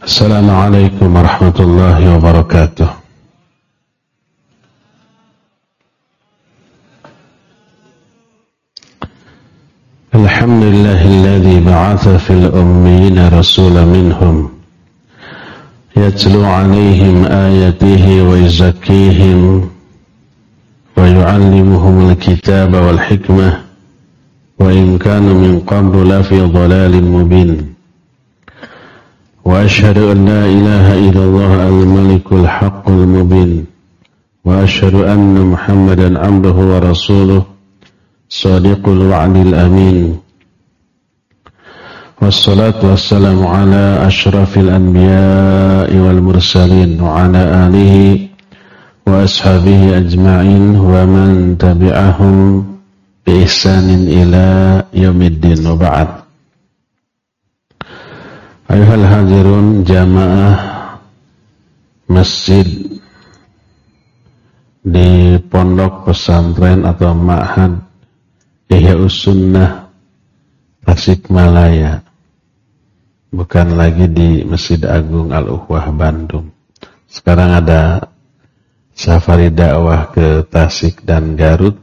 السلام عليكم ورحمة الله وبركاته. الحمد لله الذي بعث في الأميين رسولا منهم يتلو عليهم آياته ويزكيهم ويعلمهم الكتاب والحكمة وإن كانوا من قبل لفي ضلال مبين. وأشهد أن لا إله إلا الله الملك الحق المبين وأشهد أن محمدا عبده ورسوله صادق الوعد الأمين والصلاة والسلام على أشرف الأنبياء والمرسلين وعلى آله وأصحابه أجمعين ومن تبعهم بإحسان إلى يوم الدين وبعد. Ayuhal hadirun jamaah masjid di pondok pesantren atau ma'had Ihya'us Sunnah Tasikmalaya, bukan lagi di Masjid Agung Al-Ukhwah Bandung. Sekarang ada safari dakwah ke Tasik dan Garut.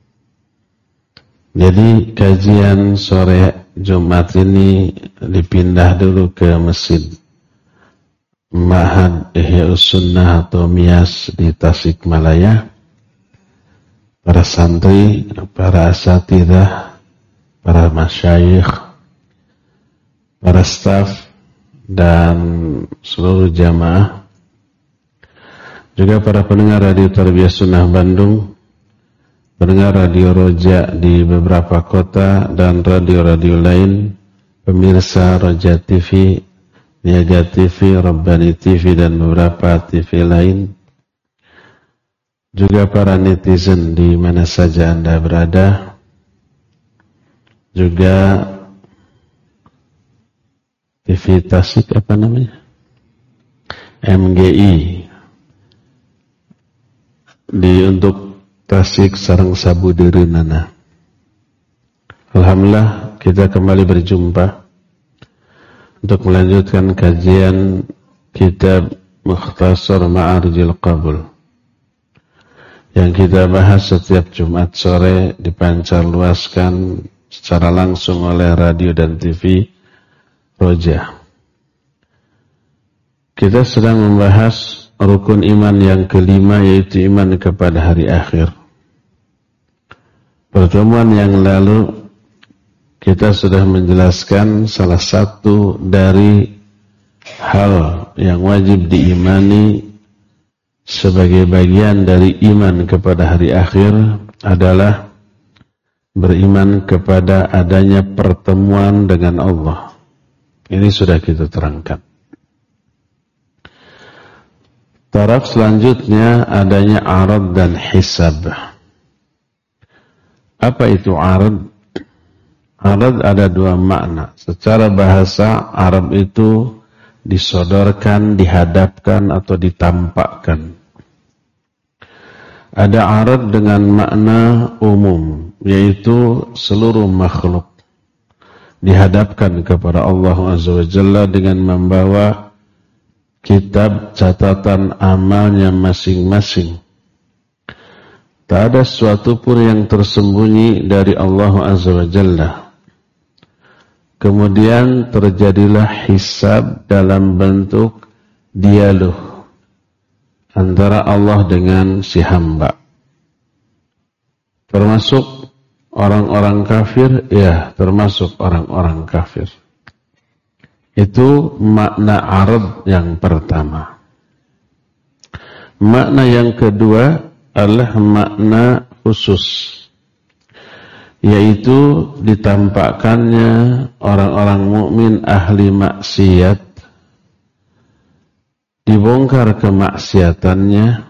Jadi kajian sore Jumat ini dipindah dulu ke Masjid Ma'had Ihya'us Sunnah atau MIAS di Tasikmalaya. Para santri, para asatidzah, para masyayikh, para staf dan seluruh jamaah, juga para pendengar Radio Tarbiyah Sunnah Bandung, pendengar Radio Roja di beberapa kota dan radio-radio lain, pemirsa Roja TV, Niaga TV, Rabbani TV dan beberapa TV lain, juga para netizen di mana saja Anda berada, juga TV Tasik apa namanya? MGI untuk Tasik Sarang Sabudirinana. Alhamdulillah kita kembali berjumpa untuk melanjutkan kajian kitab Mukhtasar Ma'arijil Qabul yang kita bahas setiap Jumat sore dipancarluaskan secara langsung oleh radio dan TV Roja. Kita sedang membahas rukun iman yang kelima, yaitu iman kepada hari akhir. Pertemuan yang lalu kita sudah menjelaskan salah satu dari hal yang wajib diimani sebagai bagian dari iman kepada hari akhir adalah beriman kepada adanya pertemuan dengan Allah. Ini sudah kita terangkan. Taraf selanjutnya adanya arad dan hisab. Apa itu arad? Arad ada dua makna. Secara bahasa, arad itu disodorkan, dihadapkan atau ditampakkan. Ada arad dengan makna umum, yaitu seluruh makhluk dihadapkan kepada Allah Azza wa Jalla dengan membawa kitab catatan amalnya masing-masing. Tak ada sesuatu pun yang tersembunyi dari Allah Azza wa Jalla. Kemudian terjadilah hisab dalam bentuk dialog antara Allah dengan si hamba. Termasuk orang-orang kafir, ya termasuk orang-orang kafir. Itu makna arad yang pertama. Makna yang kedua adalah makna khusus, yaitu ditampakkannya orang-orang mukmin ahli maksiat, dibongkar kemaksiatannya,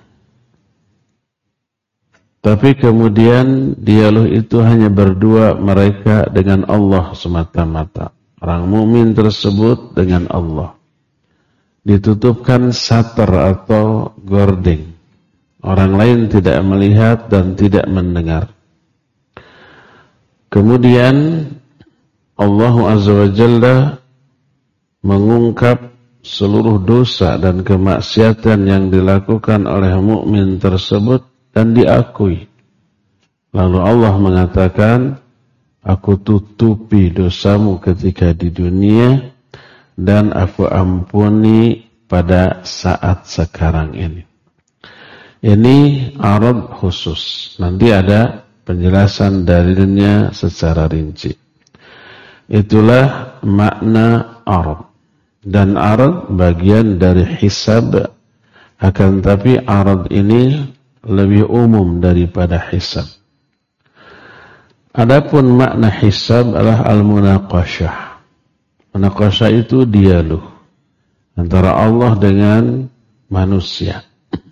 tapi kemudian dialog itu hanya berdua mereka dengan Allah semata-mata. Orang mukmin tersebut dengan Allah. Ditutupkan satar atau gording. Orang lain tidak melihat dan tidak mendengar. Kemudian Allah Azza wa Jalla mengungkap seluruh dosa dan kemaksiatan yang dilakukan oleh mukmin tersebut dan diakui. Lalu Allah mengatakan, aku tutupi dosamu ketika di dunia dan aku ampuni pada saat sekarang ini. Ini arad khusus. Nanti ada penjelasan dalilnya secara rinci. Itulah makna arad. Dan arad bagian dari hisab. Akan tapi arad ini lebih umum daripada hisab. Adapun makna hisab adalah al-munaqashah. Munaqashah itu dialog antara Allah dengan manusia.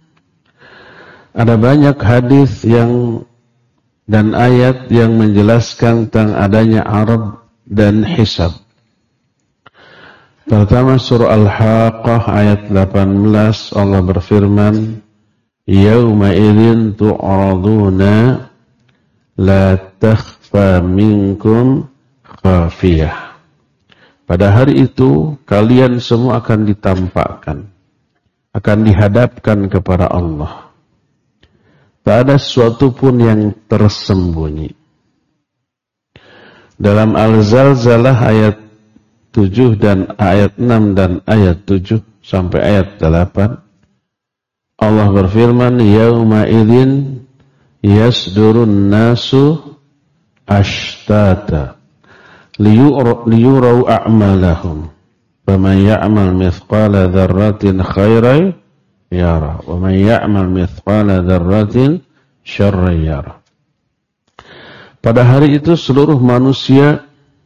Ada banyak hadis dan ayat yang menjelaskan tentang adanya arad dan hisab. Pertama surah Al-Haqqah ayat 18 Allah berfirman, "Yauma idzin tu'raduna la takhfa minkum khafiyah." Pada hari itu kalian semua akan ditampakkan, akan dihadapkan kepada Allah. Tak ada sesuatu pun yang tersembunyi. Dalam Al-Zalzalah ayat 7 dan ayat 6 dan ayat 7 sampai ayat 8 Allah berfirman, "Yauma idzin yasdurun nasu ashtata liyurau a'malahum faman ya'mal mithqala dzarratin khairan yara wa man ya'mal mithqala dzarratin syarran yara." Pada hari itu seluruh manusia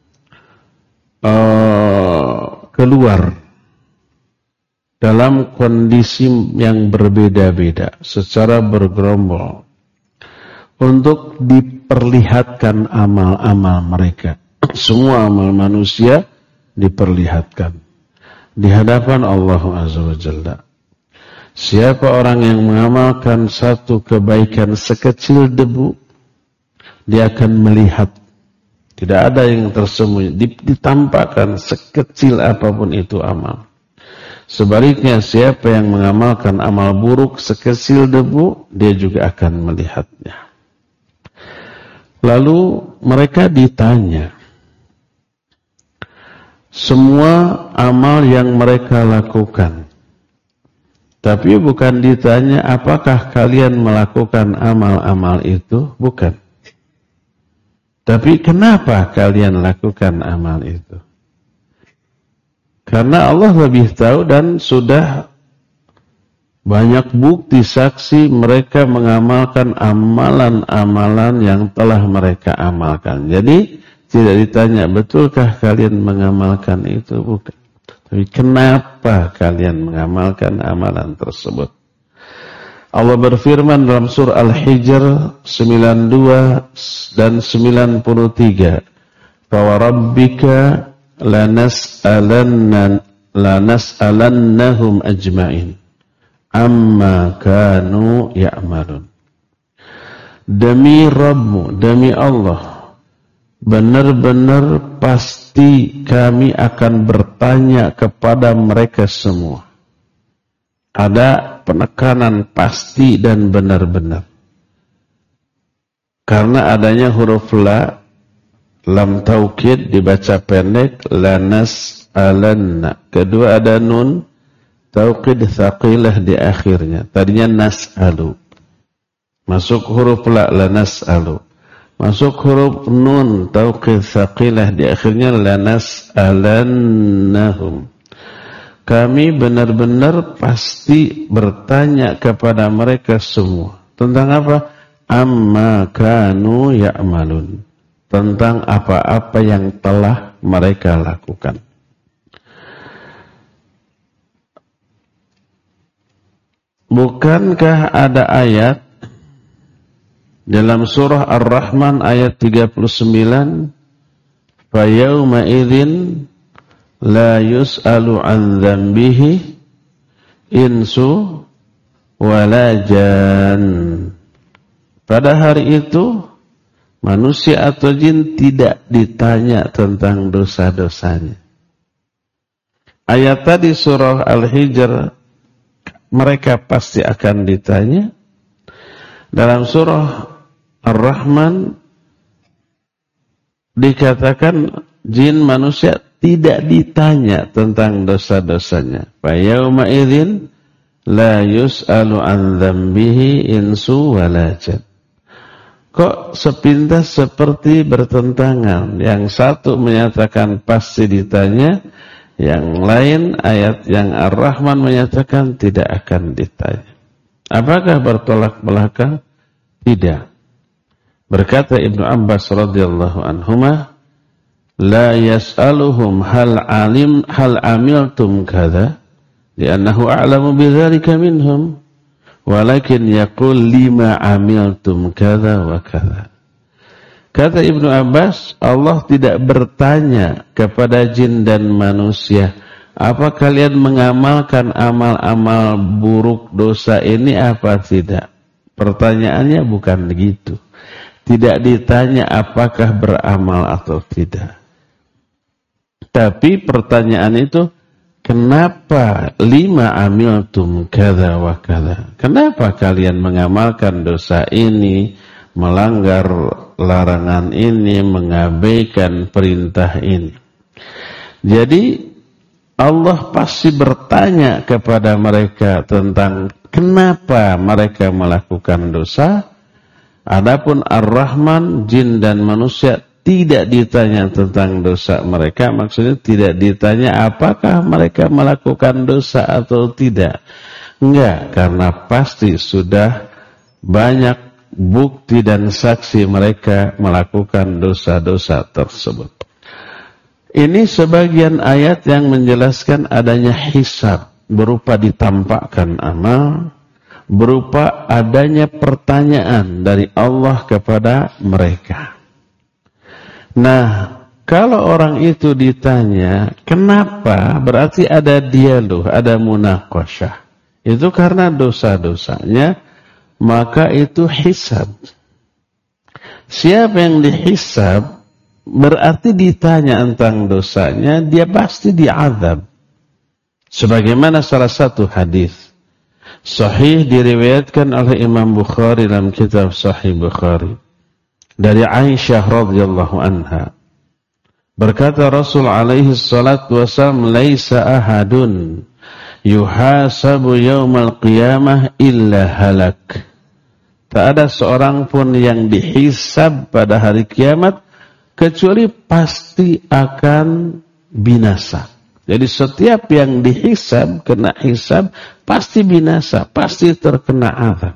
keluar dalam kondisi yang berbeda-beda secara bergerombol untuk diperlihatkan amal-amal mereka. Semua amal manusia diperlihatkan di hadapan Allah Azza wa Jalla. Siapa orang yang mengamalkan satu kebaikan sekecil debu, dia akan melihat. Tidak ada yang tersembunyi, ditampakkan sekecil apapun itu amal. Sebaliknya siapa yang mengamalkan amal buruk sekecil debu, dia juga akan melihatnya. Lalu mereka ditanya, semua amal yang mereka lakukan. Tapi bukan ditanya apakah kalian melakukan amal-amal itu, bukan. Tapi kenapa kalian lakukan amal itu? Karena Allah lebih tahu dan sudah banyak bukti saksi mereka mengamalkan amalan-amalan yang telah mereka amalkan. Jadi tidak ditanya, betulkah kalian mengamalkan itu? Bukan. Tapi kenapa kalian mengamalkan amalan tersebut? Allah berfirman dalam surah Al-Hijr 92 dan 93, "Fawarabbika lanas'alannahum ajma'in amma kanu ya'malun." Demi Rabbmu, demi Allah, benar-benar pasti kami akan bertanya kepada mereka semua. Ada penekanan pasti dan benar-benar. Karena adanya huruf lam taukid dibaca pendek, lanas'alanna. Kedua ada nun taukid tsaqilah di akhirnya. Tadinya nas'alu. Masuk huruf lanas'alu. Masuk huruf nun taukid tsaqilah di akhirnya, lanas'alannahum. Kami benar-benar pasti bertanya kepada mereka semua. Tentang apa? Amma kanu ya'malun. Tentang apa-apa yang telah mereka lakukan. Bukankah ada ayat dalam surah Ar-Rahman ayat 39? Fa yauma idzin la yus'alu an dzambihi insu wala jan. Pada hari itu manusia atau jin tidak ditanya tentang dosa-dosanya. ayat tadi surah Al-Hijr, mereka pasti akan ditanya. Dalam surah Ar-Rahman dikatakan jin manusia tidak ditanya tentang dosa-dosanya. Fa yauma idzin la yus'alu an dzambihi insu wala jan. Kok sepintas seperti bertentangan. Yang satu menyatakan pasti ditanya, yang lain ayat yang Ar-Rahman menyatakan tidak akan ditanya. Apakah bertolak belakang? Tidak. Berkata Ibnu Abbas radhiyallahu anhuma, la yas'aluhum hal amiltum kadza li'annahu a'lamu bidzalika minhum walakin yaqul lima amiltum kadza wa kadza. Kata Ibnu Abbas, Allah tidak bertanya kepada jin dan manusia, apa kalian mengamalkan amal-amal buruk dosa ini apa tidak? Pertanyaannya bukan begitu. Tidak ditanya apakah beramal atau tidak. Tapi pertanyaan itu, kenapa lima amiltum kadza wa kadza? Kenapa kalian mengamalkan dosa ini, melanggar larangan ini, mengabaikan perintah ini? Jadi Allah pasti bertanya kepada mereka tentang kenapa mereka melakukan dosa. Adapun Ar-Rahman, jin dan manusia tidak ditanya tentang dosa mereka. Maksudnya tidak ditanya apakah mereka melakukan dosa atau tidak. Enggak, karena pasti sudah banyak bukti dan saksi mereka melakukan dosa-dosa tersebut. Ini sebagian ayat yang menjelaskan adanya hisab, berupa ditampakkan amal, berupa adanya pertanyaan dari Allah kepada mereka. Nah, kalau orang itu ditanya, kenapa? Berarti ada dialog, ada munaqasyah. Itu karena dosa-dosanya, maka itu hisab. Siapa yang dihisab, berarti ditanya tentang dosanya, dia pasti diazab. Sebagaimana salah satu hadis sahih diriwayatkan oleh Imam Bukhari dalam kitab Sahih Bukhari dari Aisyah radhiyallahu anha. Berkata Rasul alaihi salatu wasallam, "Laisa ahadun yuhasabu yaumal qiyamah illa halak." Tak ada seorang pun yang dihisab pada hari kiamat kecuali pasti akan binasa. Jadi setiap yang dihisab, kena hisab, pasti binasa, pasti terkena azab.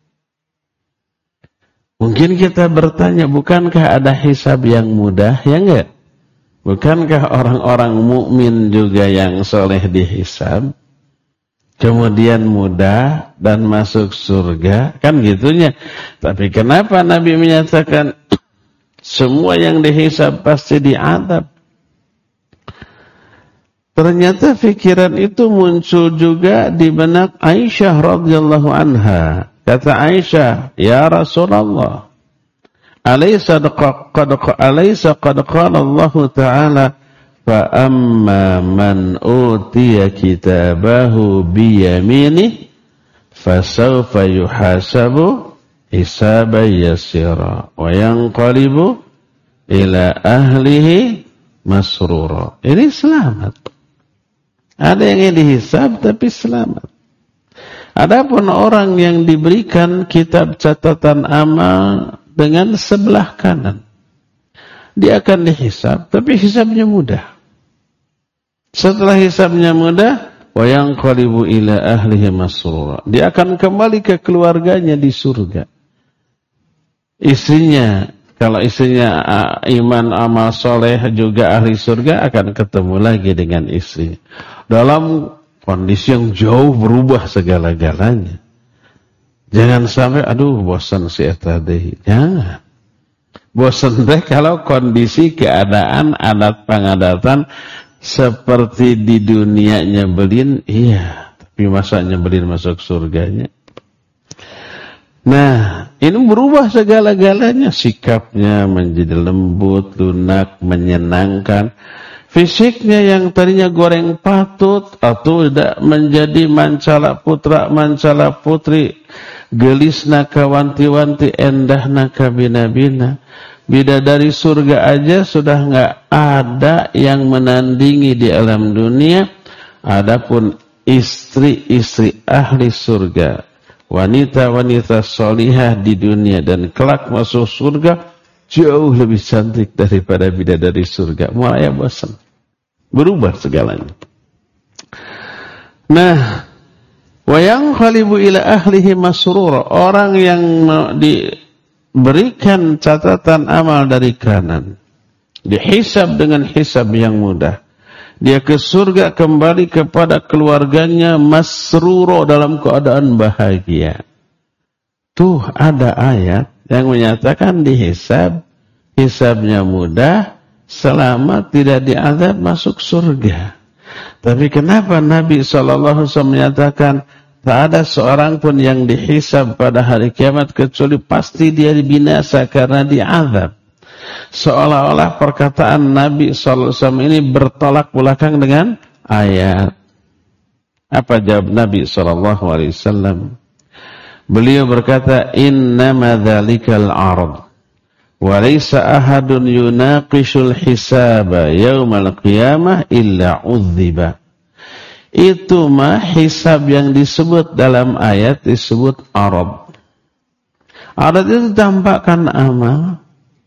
Mungkin kita bertanya, bukankah ada hisab yang mudah? Ya enggak? Bukankah orang-orang mukmin juga yang soleh dihisab, kemudian mudah dan masuk surga? Kan gitunya. Tapi kenapa Nabi menyatakan semua yang dihisab pasti diazab? Ternyata fikiran itu muncul juga di benak Aisyah radhiyallahu anha. Kata Aisyah, "Ya Rasulullah, alaysa qad qala Allah Ta'ala fa amma man utiya kitabahu bi yaminih fasawfa yuhasabu hisaban yasira wa yanqalibu ila ahlihi masrura." Ini selamat. Ada yang dihisab tapi selamat. Adapun orang yang diberikan kitab catatan amal dengan sebelah kanan, dia akan dihisab tapi hisabnya mudah. Setelah hisabnya mudah, wa yanqalibu ila ahlihi masrura, dia akan kembali ke keluarganya di surga. Istrinya, kalau istrinya iman amal soleh juga ahli surga, akan ketemu lagi dengan istrinya dalam kondisi yang jauh berubah segala-galanya. Jangan sampai aduh bosan si eta deui. Jangan. Bosan teh kalau kondisi keadaan adat pangadatan seperti di dunia nyebelin, iya, tapi masa nyebelin masuk surganya. Nah, ini berubah segala-galanya, sikapnya menjadi lembut, lunak, menyenangkan. Fisiknya yang tadinya goreng patut atau tidak menjadi mancala putra mancala putri, gelisna kawanti-wanti, endahna kabina-bina. Bidadari surga aja sudah enggak ada yang menandingi di alam dunia. Adapun istri-istri ahli surga, wanita-wanita solihah di dunia dan kelak masuk surga, jauh lebih cantik daripada bidadari surga. Mulai bosan, berubah segalanya. Nah, wayang khalibu ila ahlihi masrura, orang yang diberikan catatan amal dari kanan, dihisab dengan hisab yang mudah, dia ke surga kembali kepada keluarganya masrura, dalam keadaan bahagia. Tuh ada ayat yang menyatakan hisabnya mudah, selamat, tidak diazab, masuk surga. Tapi kenapa Nabi SAW menyatakan tak ada seorang pun yang dihisab pada hari kiamat kecuali pasti dia binasa karena diazab? Seolah-olah perkataan Nabi SAW ini bertolak belakang dengan ayat. Apa jawab Nabi SAW? Beliau berkata, innama dzalikal 'ard wa laysa ahadun yunaqishul hisaba yaumal qiyamah illa 'udziba. Itu mah hisab yang disebut dalam ayat disebut 'ard. 'Ard itu tampakkan amal.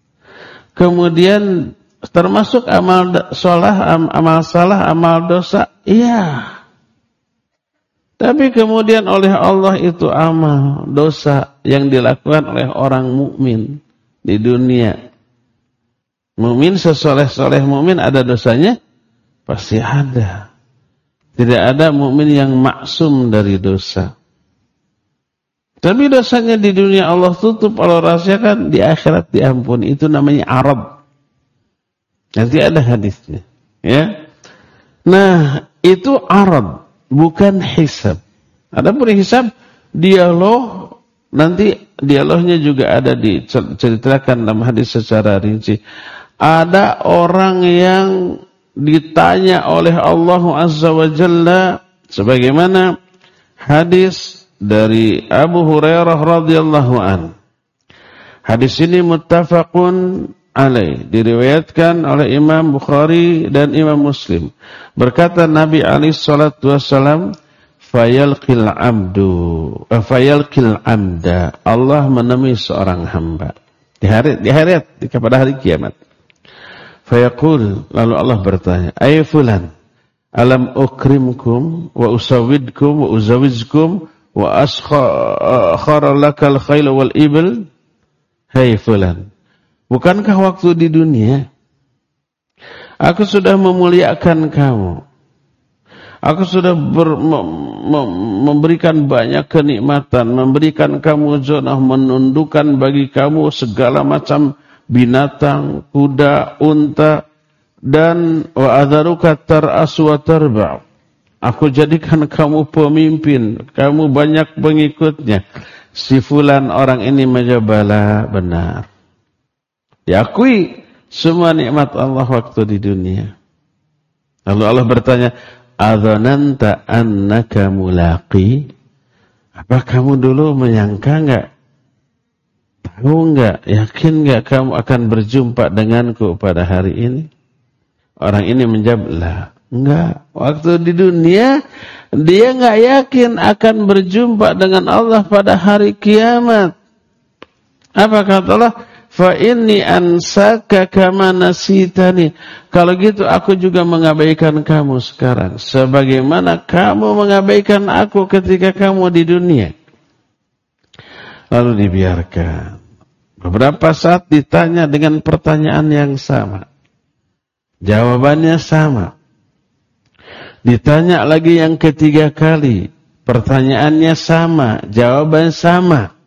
Kemudian termasuk amal salah, amal dosa. Iya. Tapi kemudian oleh Allah itu amal dosa yang dilakukan oleh orang mukmin di dunia. Mukmin sesoleh-soleh mukmin ada dosanya? Pasti ada. Tidak ada mukmin yang maksum dari dosa. Tapi dosanya di dunia Allah tutup, Allah rahasiakan, di akhirat diampuni. Itu namanya arad. Nanti ada hadisnya, ya. Nah, itu arad, bukan hisab. Adapun hisab, dialog, nanti dialognya juga ada diceritakan dalam hadis secara rinci. Ada orang yang ditanya oleh Allah Azza wa Jalla, sebagaimana hadis dari Abu Hurairah radhiyallahu an. Hadis ini muttafaqun alaih, diriwayatkan oleh Imam Bukhari dan Imam Muslim. Berkata Nabi alaihi salatu wasallam, fayalqil amda, Allah menemui seorang hamba di hari pada hari kiamat. Fayaqul, lalu Allah bertanya, ay fulan, alam ukrimkum wa usawwidkum wa uzawijkum wa askhara lakal khayl wal ibil. Hai fulan, bukankah waktu di dunia aku sudah memuliakan kamu, aku sudah memberikan banyak kenikmatan, memberikan kamu zonah, menundukkan bagi kamu segala macam binatang, kuda, unta, dan wa adharuka tar'as wa tarba'. Aku jadikan kamu pemimpin, kamu banyak pengikutnya. Si fulan orang ini majabala, benar. Diakui semua nikmat Allah waktu di dunia. Lalu Allah bertanya, adzananta annaka mulaqi? Apa kamu dulu menyangka enggak? Tahu enggak? Yakin enggak kamu akan berjumpa denganku pada hari ini? Orang ini menjawab, lah, enggak. Waktu di dunia dia enggak yakin akan berjumpa dengan Allah pada hari kiamat. Apa kata Allah? Fa inni ansaka kama nasitani. Kalau gitu aku juga mengabaikan kamu sekarang sebagaimana kamu mengabaikan aku ketika kamu di dunia. Lalu dibiarkan. Beberapa saat ditanya dengan pertanyaan yang sama. Jawabannya sama. Ditanya lagi yang ketiga kali. Pertanyaannya sama. Jawaban sama.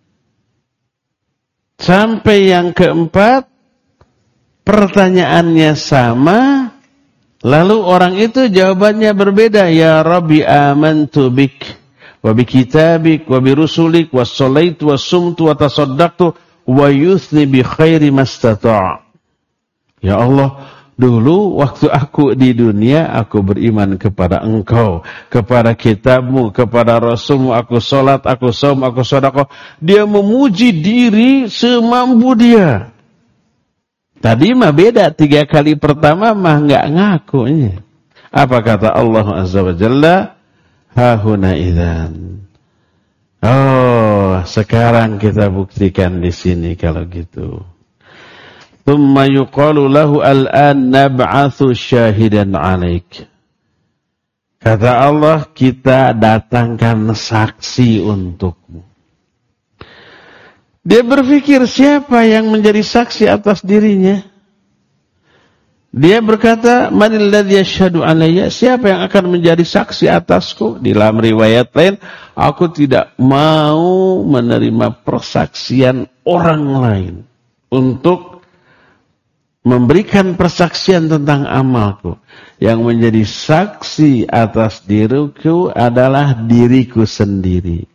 Sampai yang keempat. Pertanyaannya sama. Lalu orang itu jawabannya berbeda. Ya Rabbi amantu bik. Wa bi kitabik. Wa bi rusulik. Wa sholaitu. Wa sumtu. Wa tasaddaqtu. Wa yuthni bi khairi mastata'. Ya Allah, dulu waktu aku di dunia, aku beriman kepada engkau, kepada kitabmu, kepada rasulmu, aku sholat, aku saum, aku sedekah. Dia memuji diri semampu dia. Tadi mah beda, 3 kali pertama mah enggak ngakunya. Apa kata Allah Azza wa Jalla? Hahuna idzan. Oh, sekarang kita buktikan di sini kalau gitu. Tsumma yuqalu lahu al-an nab'atsu syahidan 'alaik. Kata Allah, kita datangkan saksi untukmu. Dia berpikir siapa yang menjadi saksi atas dirinya? Dia berkata, manil ladzi yashhadu 'alayya? Siapa yang akan menjadi saksi atasku? Di dalam riwayat lain, aku tidak mau menerima persaksian orang lain untuk memberikan persaksian tentang amalku. Yang menjadi saksi atas diriku adalah diriku sendiri.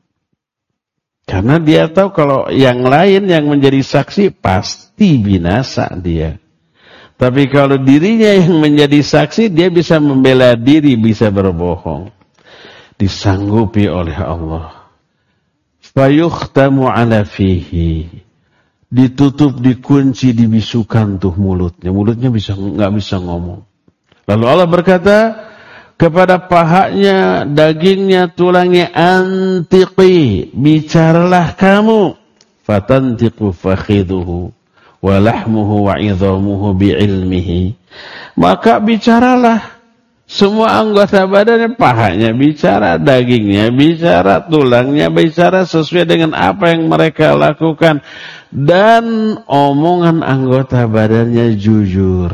Karena dia tahu kalau yang lain yang menjadi saksi pasti binasa dia. Tapi kalau dirinya yang menjadi saksi, dia bisa membela diri, bisa berbohong. Disanggupi oleh Allah. Fayukhtamu ala fihi. Ditutup, dikunci, dibisukan tuh mulutnya. Mulutnya nggak bisa ngomong. Lalu Allah berkata kepada pahanya, dagingnya, tulangnya, antiqi, bicaralah kamu. Fatantiqu fakhiduhu wa lahmuhu wa idhamuhu bi'ilmihi. Maka bicaralah. Semua anggota badannya, pahanya bicara, dagingnya bicara, tulangnya bicara sesuai dengan apa yang mereka lakukan. Dan omongan anggota badannya jujur.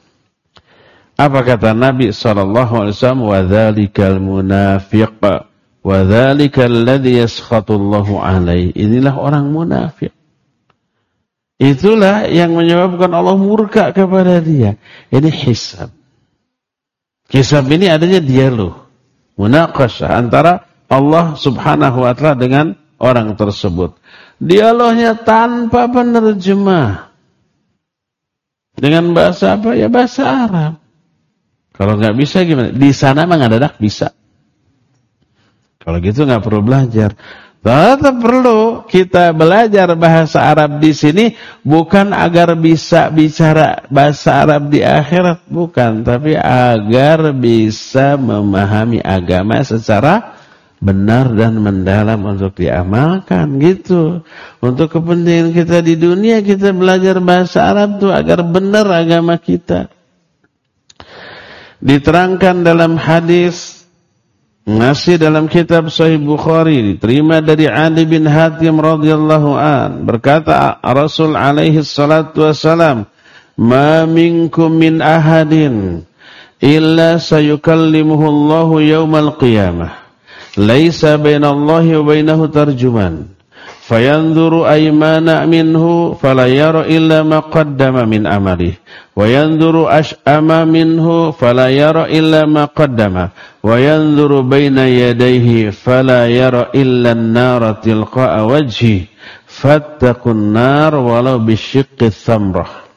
Apa kata Nabi SAW? وَذَلِكَ الْمُنَافِقَ وَذَلِكَ الَّذِي يَسْخَطُ اللَّهُ عَلَيْهِ. Inilah orang munafik. Itulah yang menyebabkan Allah murka kepada dia. Ini hisab. Hisab ini adanya dialog, munaqashah antara Allah subhanahu wa ta'ala dengan orang tersebut. Dialognya tanpa penerjemah. Dengan bahasa apa? Ya bahasa Arab. Kalau nggak bisa gimana? Di sana mah ngadadak bisa. Kalau gitu nggak perlu belajar. Tetap perlu kita belajar bahasa Arab di sini bukan agar bisa bicara bahasa Arab di akhirat, bukan, tapi agar bisa memahami agama secara benar dan mendalam untuk diamalkan gitu. Untuk kepentingan kita di dunia, kita belajar bahasa Arab tuh agar benar agama kita. Diterangkan dalam hadis masih dalam kitab Sahih Bukhari, diterima dari Ali bin Hatim radhiyallahu an, berkata Rasul alaihi salatu wasalam, "Ma minkum min ahadin illa sayukallimuhu Allahu yaumal qiyamah. Laisa bainallahi wa bainahu tarjuman. Fayanzuru aymana minhu fala yara illa ma qaddama min amalihi wa yanzuru ash'ama minhu fala yara illa ma qaddama wa yanzuru baina yadayhi fala yara illa an-nara tilqa'a wajhi fattaqun nar walau bisyiqqi thamrah."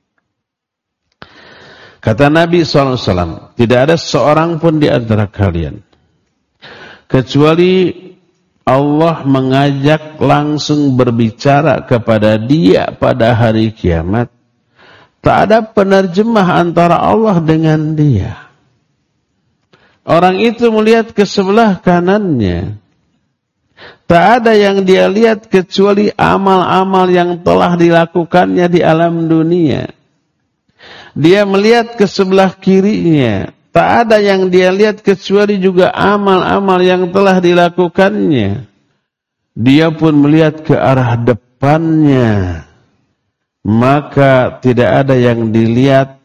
Kata Nabi SAW, tidak ada seorang pun di antara kalian kecuali Allah mengajak langsung berbicara kepada dia pada hari kiamat. Tak ada penerjemah antara Allah dengan dia. Orang itu melihat ke sebelah kanannya. Tak ada yang dia lihat kecuali amal-amal yang telah dilakukannya di alam dunia. Dia melihat ke sebelah kirinya. Tak ada yang dia lihat kecuali juga amal-amal yang telah dilakukannya. Dia pun melihat ke arah depannya. Maka tidak ada yang dilihat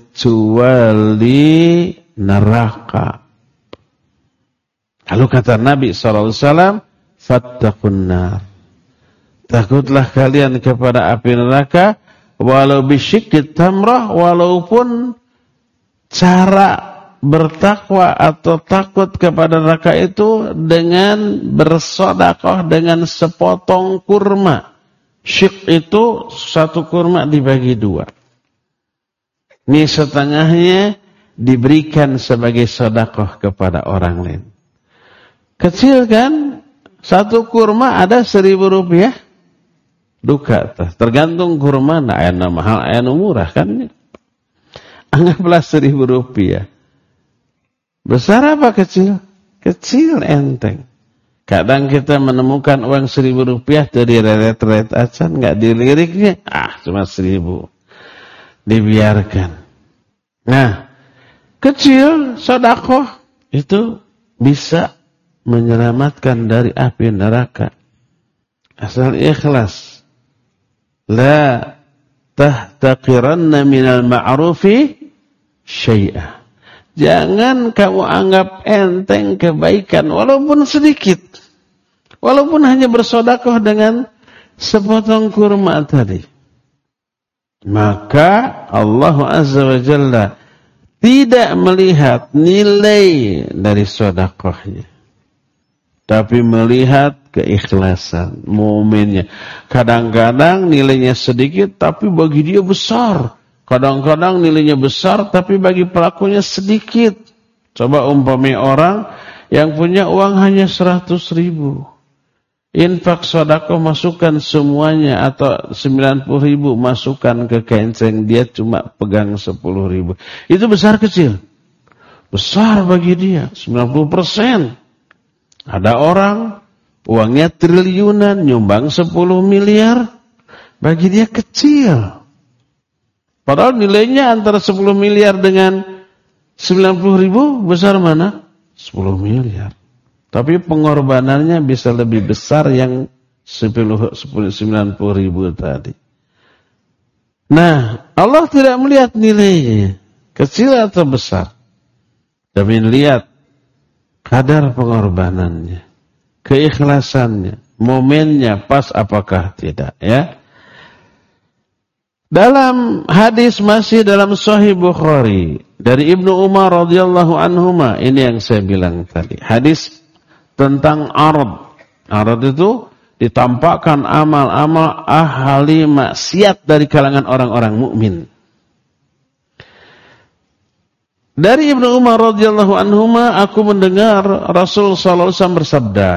kecuali neraka. Lalu kata Nabi SAW, fattaqun nar. Takutlah kalian kepada api neraka, walau bisyikit tamrah, walaupun cara bertakwa atau takut kepada neraka itu dengan bersedekah dengan sepotong kurma. Syik itu satu kurma dibagi dua. Ini setengahnya diberikan sebagai sedekah kepada orang lain. Kecil kan? Satu kurma ada 1.000 rupiah. Duka. Tergantung kurma. Nah, ayana mahal, ayana murah kan? Anggaplah 1.000 rupiah. Besar apa kecil? Kecil, enteng. Kadang kita menemukan uang 1.000 rupiah dari reret-reret acan. Nggak diliriknya. Cuma 1.000. Dibiarkan. Nah, kecil, sedekah itu bisa menyelamatkan dari api neraka. Asal ikhlas. La tahtaqiranna minal ma'rufi syai'ah. Jangan kamu anggap enteng kebaikan walaupun sedikit. Walaupun hanya bersedekah dengan sepotong kurma tadi. Maka Allah Azza wa Jalla tidak melihat nilai dari sedekahnya, tapi melihat keikhlasan, momennya. Kadang-kadang nilainya sedikit, tapi bagi dia besar. Kadang-kadang nilainya besar, tapi bagi pelakunya sedikit. Coba umpamai orang yang punya uang hanya 100.000. Infak sedekah masukkan semuanya atau 90.000 masukkan ke kenceng, dia cuma pegang 10.000. Itu besar kecil? Besar bagi dia, 90%. Ada orang uangnya triliunan, nyumbang 10 miliar, bagi dia kecil. Padahal nilainya antara 10 miliar dengan 90.000, besar mana? 10 miliar. Tapi pengorbanannya bisa lebih besar yang 90.000 tadi. Nah, Allah tidak melihat nilainya, kecil atau besar. Tapi lihat kadar pengorbanannya, keikhlasannya, momennya pas apakah tidak, ya. Dalam hadis masih dalam Sahih Bukhari dari Ibnu Umar radhiyallahu anhuma, ini yang saya bilang tadi. Hadis tentang arad. Arad itu ditampakkan amal-amal ahli maksiat dari kalangan orang-orang mukmin. Dari Ibnu Umar radhiyallahu anhuma, aku mendengar Rasul sallallahu alaihi wasallam bersabda,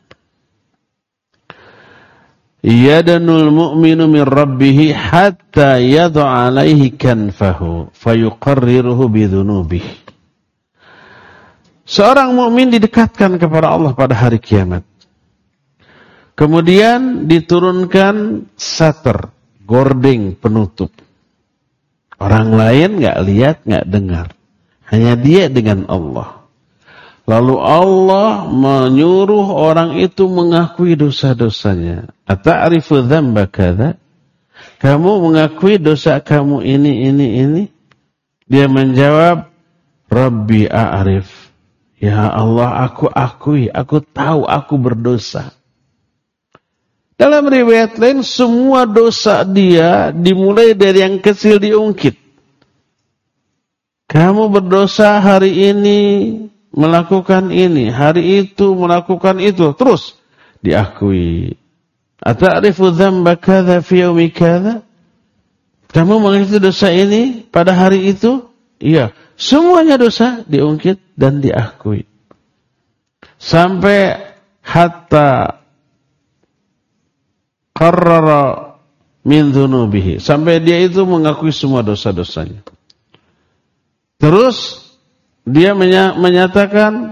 "Yadanul mu'minu min rabbih hatta yad'a 'alaihi kanfahu fayuqarriruhu bidzunubihi." Seorang mukmin didekatkan kepada Allah pada hari kiamat. Kemudian diturunkan sater, gording penutup. Orang lain enggak lihat, enggak dengar. Hanya dia dengan Allah. Lalu Allah menyuruh orang itu mengakui dosa-dosanya. Ata'rifu dzamba kadza? Kamu mengakui dosa kamu ini. Dia menjawab, Rabbi a'rif. Ya Allah, aku akui, aku tahu aku berdosa. Dalam riwayat lain, semua dosa dia dimulai dari yang kecil diungkit. Kamu berdosa hari ini, melakukan ini, hari itu melakukan itu, terus diakui. Ata'rifu dzamba kadza fi yaumi kadza? Kamu mengakui dosa ini pada hari itu? Iya. Semuanya dosa diungkit dan diakui. Sampai hatta qarrara min dzunubihi. Sampai dia itu mengakui semua dosa-dosanya. Terus dia menyatakan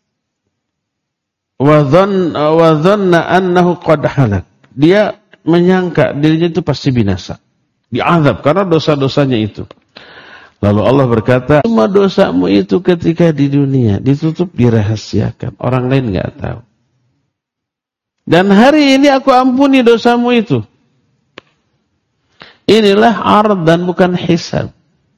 wa dhanna annahu qad halak. Dia menyangka dirinya itu pasti binasa. Diazab karena dosa-dosanya itu. Lalu Allah berkata, semua dosamu itu ketika di dunia ditutup, dirahasiakan. Orang lain enggak tahu. Dan hari ini aku ampuni dosamu itu. Inilah arad dan bukan hisab.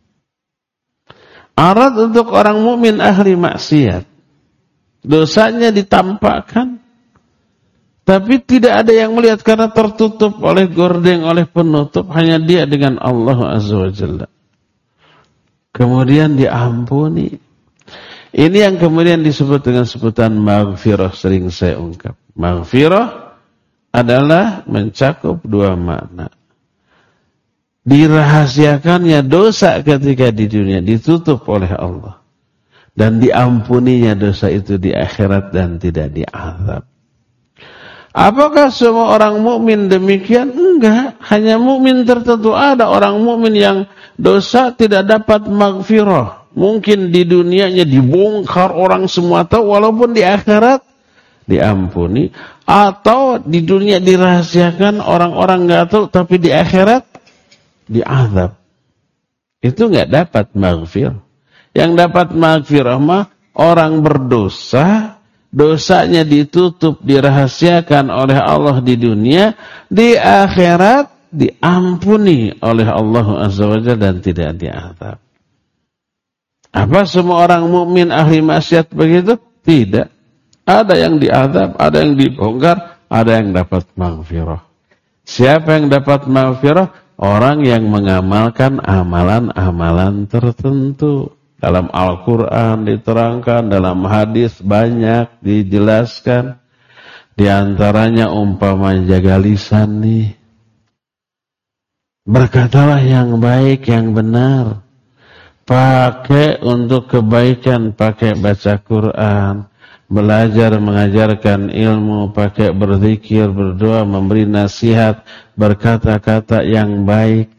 Arad untuk orang mukmin ahli maksiat. Dosanya ditampakkan, tapi tidak ada yang melihat karena tertutup oleh gordeng, oleh penutup. Hanya dia dengan Allah Azza wa Jalla. Kemudian diampuni. Ini yang kemudian disebut dengan sebutan maghfirah, sering saya ungkap. Maghfirah adalah mencakup dua makna. dirahasiakannya dosa ketika di dunia ditutup oleh Allah. Dan diampuninya dosa itu di akhirat dan tidak diazab. Apakah semua orang mukmin demikian? Enggak, hanya mukmin tertentu. Ada orang mukmin yang dosa tidak dapat maghfirah. Mungkin di dunianya dibongkar orang semua tahu, walaupun di akhirat diampuni. Atau di dunia dirahasiakan orang-orang enggak tahu, tapi di akhirat diazab. Itu enggak dapat maghfirah. Yang dapat maghfirah mah orang berdosa, dosanya ditutup, dirahasiakan oleh Allah di dunia, di akhirat diampuni oleh Allah Azza wa Jalla dan tidak diazab. Apa semua orang mukmin ahli maksiat begitu? Tidak. Ada yang diazab, ada yang dibongkar, ada yang dapat maghfirah. Siapa yang dapat maghfirah? Orang yang mengamalkan amalan-amalan tertentu. Dalam Al-Quran diterangkan, dalam hadis banyak dijelaskan. Di antaranya umpama jaga lisan nih. Berkatalah yang baik, yang benar. Pakai untuk kebaikan, pakai baca Quran. Belajar mengajarkan ilmu, pakai berzikir, berdoa, memberi nasihat, berkata-kata yang baik.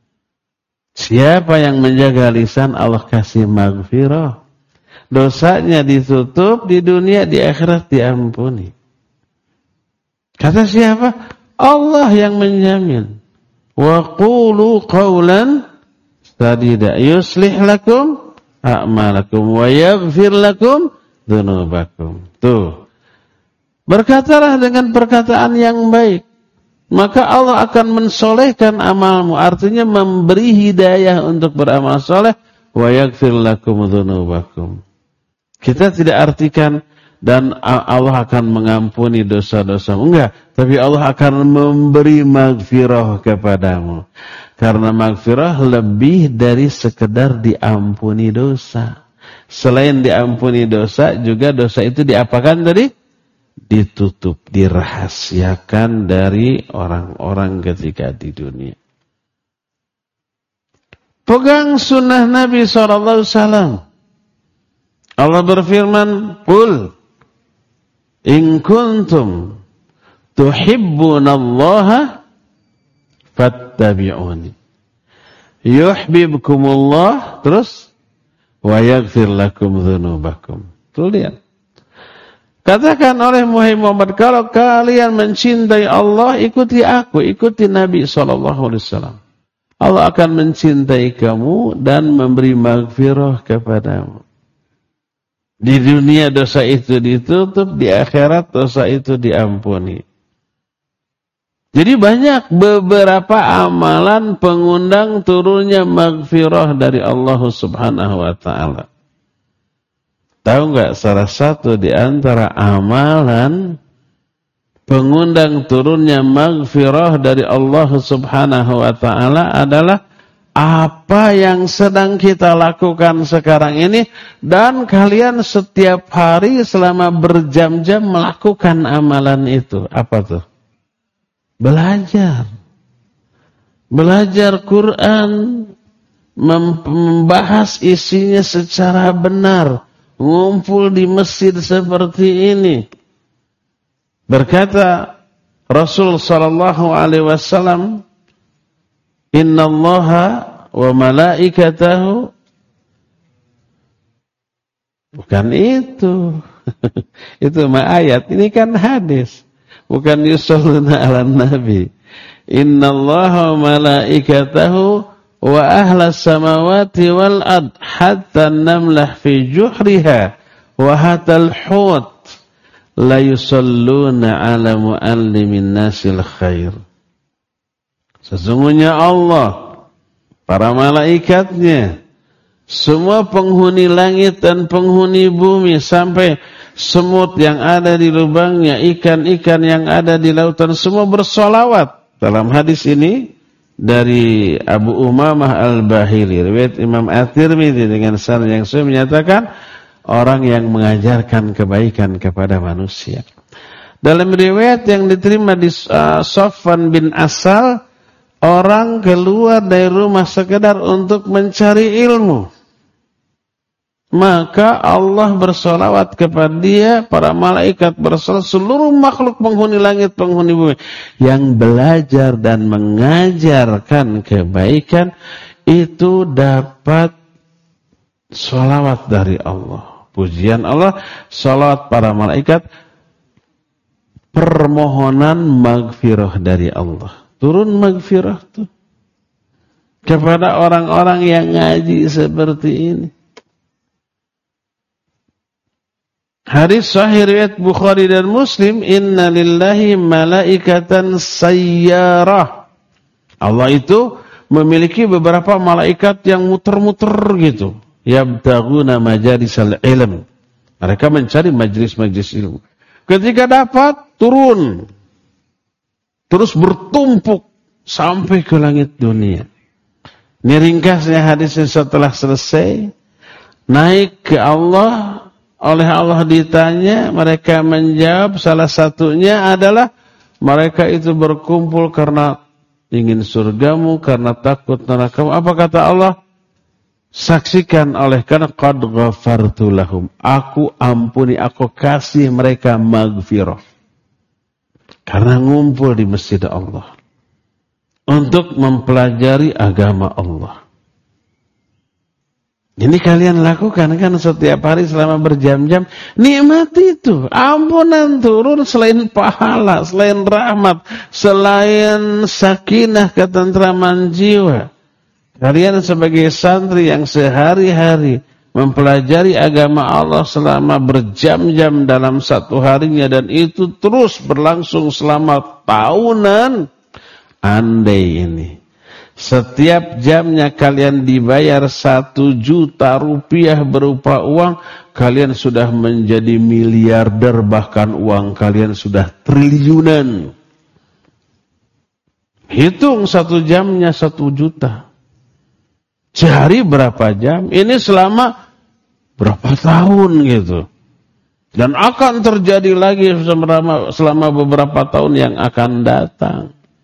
Siapa yang menjaga lisan, Allah kasih maghfirah. Dosanya ditutup di dunia, di akhirat diampuni. Kata siapa? Allah yang menjamin. Wa qulu qawlan sadida yuslih lakum a'malakum wa yaghfir lakum dzunubakum. Tuh. Berkatalah dengan perkataan yang baik. Maka Allah akan mensolehkan amalmu. Artinya memberi hidayah untuk beramal soleh. Wa yaghfir lakum dzunubakum. Kita tidak artikan dan Allah akan mengampuni dosa-dosamu. Enggak. Tapi Allah akan memberi maghfirah kepadamu. Karena maghfirah lebih dari sekedar diampuni dosa. Selain diampuni dosa, juga dosa itu diapakan tadi? Ditutup, dirahasiakan dari orang-orang ketika di dunia. Pegang sunnah Nabi SAW. Allah berfirman, "Qul in kuntum tuhibbunallaha fattabi'uni yuhibbukumullah." Terus wa yaghfir lakum dzunubakum. Tuh lihat. Katakan oleh Muhammad, kalau kalian mencintai Allah, ikuti aku, ikuti Nabi SAW. Allah akan mencintai kamu dan memberi maghfirah kepadamu. Di dunia dosa itu ditutup, di akhirat dosa itu diampuni. Jadi banyak beberapa amalan pengundang turunnya maghfirah dari Allah Subhanahu wa Ta'ala. Tahu enggak, salah satu di antara amalan pengundang turunnya maghfirah dari Allah Subhanahu wa Ta'ala adalah apa yang sedang kita lakukan sekarang ini, dan kalian setiap hari selama berjam-jam melakukan amalan itu. Apa tuh? Belajar. Belajar Quran, membahas isinya secara benar. Ngumpul di masjid seperti ini. Berkata Rasul sallallahu alaihi wasallam, "Innallaha wa malaikatahu." Bukan itu. Itu mah ayat, ini kan hadis. Bukan yusalluna 'alan nabi. Innallaha wa malaikatahu wa ahlas samawati wal ard hatta namlah fi juhriha wa hatal hut la yusalluna ala muallimin nasil khair. Sesungguhnya Allah, para malaikatnya, semua penghuni langit dan penghuni bumi, sampai semut yang ada di lubangnya, ikan-ikan yang ada di lautan, semua bersolawat. Dalam hadis ini dari Abu Umamah Al-Bahili, riwayat Imam At-Tirmidzi dengan sanad yang sahih, menyatakan orang yang mengajarkan kebaikan kepada manusia. Dalam riwayat yang diterima di Safwan bin Asal, orang keluar dari rumah sekedar untuk mencari ilmu, maka Allah bersolawat kepada dia, para malaikat bersolawat, seluruh makhluk penghuni langit, penghuni bumi yang belajar dan mengajarkan kebaikan itu dapat solawat dari Allah, pujian Allah, solawat para malaikat, permohonan maghfirah dari Allah. Turun maghfirah tuh kepada orang-orang yang ngaji seperti ini. Hadis sahih riwayat Bukhari dan Muslim, inna lillahi malaikatan sayyarah. Allah itu memiliki beberapa malaikat yang muter-muter gitu. Yabtaguna majalisal ilm. Mereka mencari majlis-majlis ilmu. Ketika dapat, turun. Terus bertumpuk sampai ke langit dunia. Ini ringkasnya hadisnya. Setelah selesai, naik ke Allah. Oleh Allah ditanya, mereka menjawab, salah satunya adalah mereka itu berkumpul karena ingin surgamu, karena takut nerakamu. Apa kata Allah? Saksikan oleh karena qad ghafartu lahum. Aku ampuni, aku kasih mereka maghfirah. Karena ngumpul di masjid Allah untuk mempelajari agama Allah. Ini kalian lakukan kan setiap hari selama berjam-jam. Nikmati itu. Ampunan turun selain pahala, selain rahmat, selain sakinah, ketentraman jiwa. Kalian sebagai santri yang sehari-hari mempelajari agama Allah selama berjam-jam dalam satu harinya, dan itu terus berlangsung selama tahunan. Andai ini setiap jamnya kalian dibayar 1 juta rupiah berupa uang, kalian sudah menjadi miliarder, bahkan uang kalian sudah triliunan. Hitung 1 jamnya 1 juta. Sehari berapa jam? Ini selama berapa tahun gitu. Dan akan terjadi lagi selama beberapa tahun yang akan datang.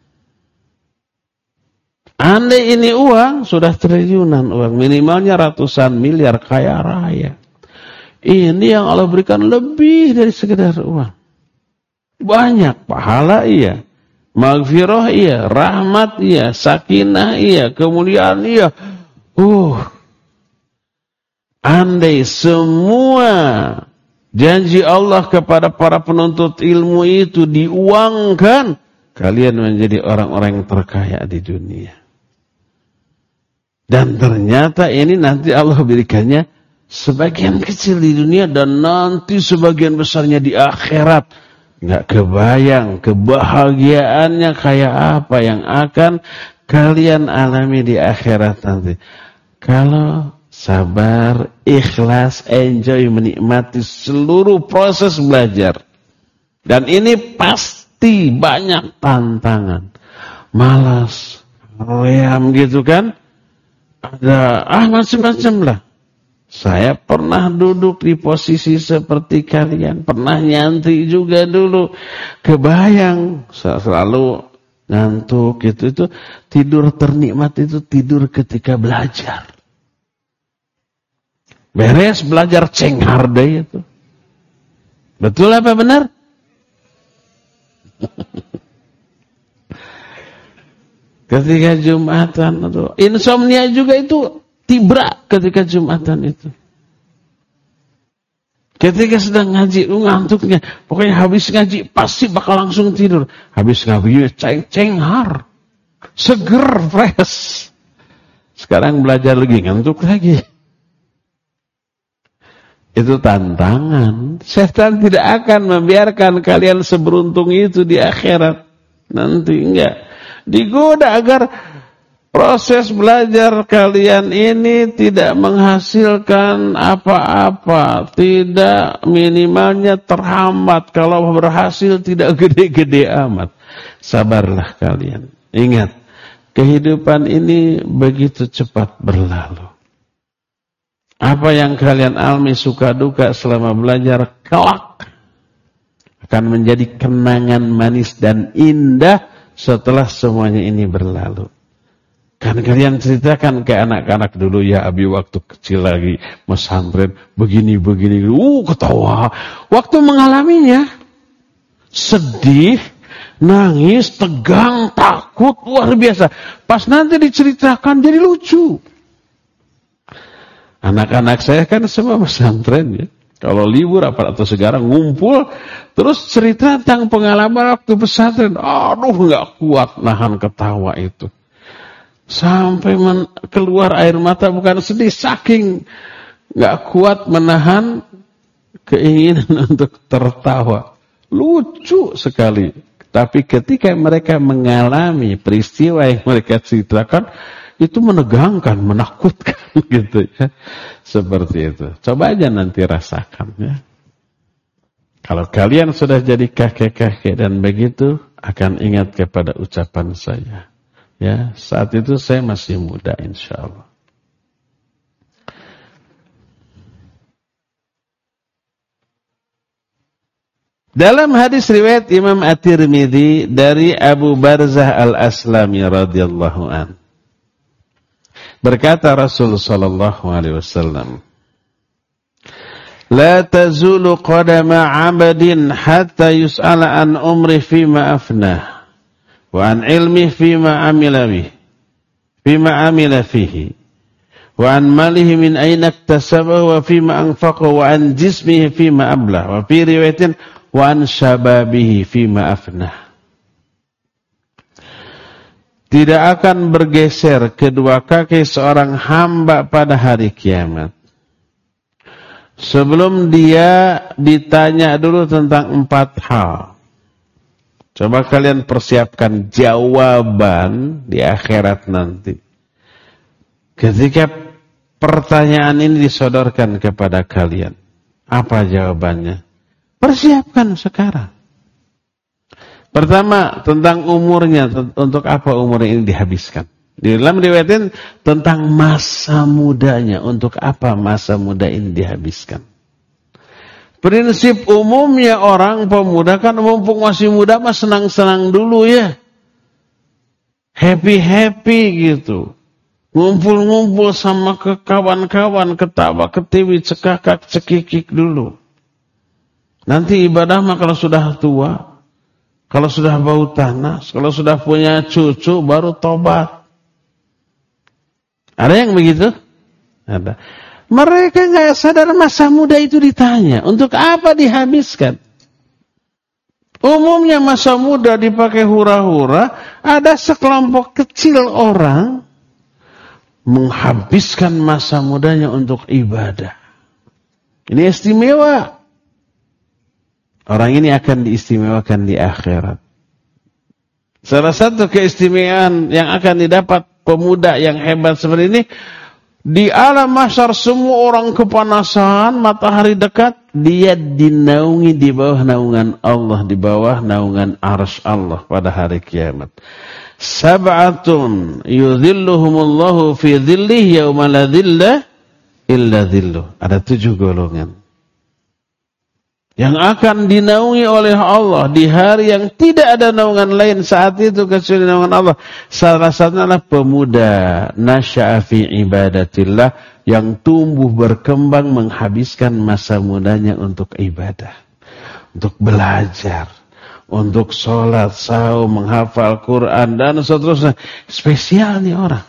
Andai ini uang, sudah triliunan uang. Minimalnya ratusan miliar, kaya raya. Ini yang Allah berikan lebih dari sekedar uang. Banyak, pahala iya. Maghfirah iya, rahmat iya, sakinah iya, kemuliaan iya. Andai semua janji Allah kepada para penuntut ilmu itu diuangkan, kalian menjadi orang-orang yang terkaya di dunia. Dan ternyata ini nanti Allah berikannya sebagian kecil di dunia dan nanti sebagian besarnya di akhirat. Nggak kebayang kebahagiaannya kayak apa yang akan kalian alami di akhirat nanti. Kalau sabar, ikhlas, enjoy, menikmati seluruh proses belajar. Dan ini pasti banyak tantangan. Malas, ream gitu kan. Ada macam-macam lah. Saya pernah duduk di posisi seperti kalian. Pernah nyantri juga dulu. Kebayang selalu ngantuk gitu. Itu tidur ternikmat itu tidur ketika belajar. Beres belajar cenghar deh itu. Betul apa benar? Ketika Jumatan itu insomnia juga itu tibra ketika Jumatan itu. Ketika sedang ngaji ngantuknya, pokoknya habis ngaji pasti bakal langsung tidur. Habis ngaji cenghar, seger, fresh. Sekarang belajar lagi ngantuk lagi. Itu tantangan. Setan tidak akan membiarkan kalian seberuntung itu di akhirat. Nanti enggak. Digoda agar proses belajar kalian ini tidak menghasilkan apa-apa. Tidak, minimalnya terhambat. Kalau berhasil tidak gede-gede amat. Sabarlah kalian. Ingat, kehidupan ini begitu cepat berlalu. Apa yang kalian alami suka duka selama belajar kelak akan menjadi kenangan manis dan indah setelah semuanya ini berlalu? Kan kalian ceritakan ke anak-anak dulu, ya Abi waktu kecil lagi pesantren begini-begini, ketawa. Waktu mengalaminya sedih, nangis, tegang, takut, luar biasa. Pas nanti diceritakan jadi lucu. Anak-anak saya kan semua pesantren ya. Kalau libur atau sekarang ngumpul, terus cerita tentang pengalaman waktu pesantren. Aduh, nggak kuat nahan ketawa itu. Sampai keluar air mata, bukan sedih, saking nggak kuat menahan keinginan untuk tertawa. Lucu sekali. Tapi ketika mereka mengalami peristiwa yang mereka ceritakan, itu menegangkan, menakutkan gitu ya. Seperti itu. Coba aja nanti rasakan ya. Kalau kalian sudah jadi kakek-kakek dan begitu, akan ingat kepada ucapan saya. Ya, saat itu saya masih muda insyaallah. Dalam hadis riwayat Imam At-Tirmidzi dari Abu Barzah Al-Aslami radhiyallahu an, berkata Rasul sallallahu alaihi wasallam, "La tazulu qadama 'abdin hatta yus'ala an umri fima afnah." Wa an ilmi fima amila fihi wa an malihi min aina iktasabahu wa fima anfaqahu wa an jismihi fima ablah wa fi riwayatin wa an shababihi fima afnah. Tidak akan bergeser kedua kaki seorang hamba pada hari kiamat sebelum dia ditanya dulu tentang 4 hal. Coba kalian persiapkan jawaban di akhirat nanti. Ketika pertanyaan ini disodorkan kepada kalian, apa jawabannya? Persiapkan sekarang. Pertama, tentang umurnya, untuk apa umur ini dihabiskan. Di dalam riwayatin tentang masa mudanya, untuk apa masa muda ini dihabiskan. Prinsip umumnya orang pemuda kan mumpung masih muda mah senang-senang dulu ya. Happy-happy gitu. Ngumpul-ngumpul sama ke kawan-kawan, ketawa-ketiwi, cekakak-cekikik dulu. Nanti ibadah mah kalau sudah tua, kalau sudah bau tanah, kalau sudah punya cucu baru tobat. Ada yang begitu? Ada. Mereka nggak sadar masa muda itu ditanya. Untuk apa dihabiskan? Umumnya masa muda dipakai hura-hura. Ada sekelompok kecil orang menghabiskan masa mudanya untuk ibadah. Ini istimewa. Orang ini akan diistimewakan di akhirat. Salah satu keistimewaan yang akan didapat pemuda yang hebat seperti ini, di alam mahsyar semua orang kepanasan, matahari dekat, dia dinaungi di bawah naungan Allah, di bawah naungan arsy Allah pada hari kiamat. Sab'atun yudhilluhumullahu fi dhillihi yauma la dhilla illa dhilluh. Ada 7 golongan yang akan dinaungi oleh Allah di hari yang tidak ada naungan lain saat itu kecuali naungan Allah. Salah satunya adalah pemuda nasya'a fi ibadatillah, yang tumbuh berkembang menghabiskan masa mudanya untuk ibadah, untuk belajar, untuk sholat, saum, menghafal Quran dan seterusnya. Spesial nih orang,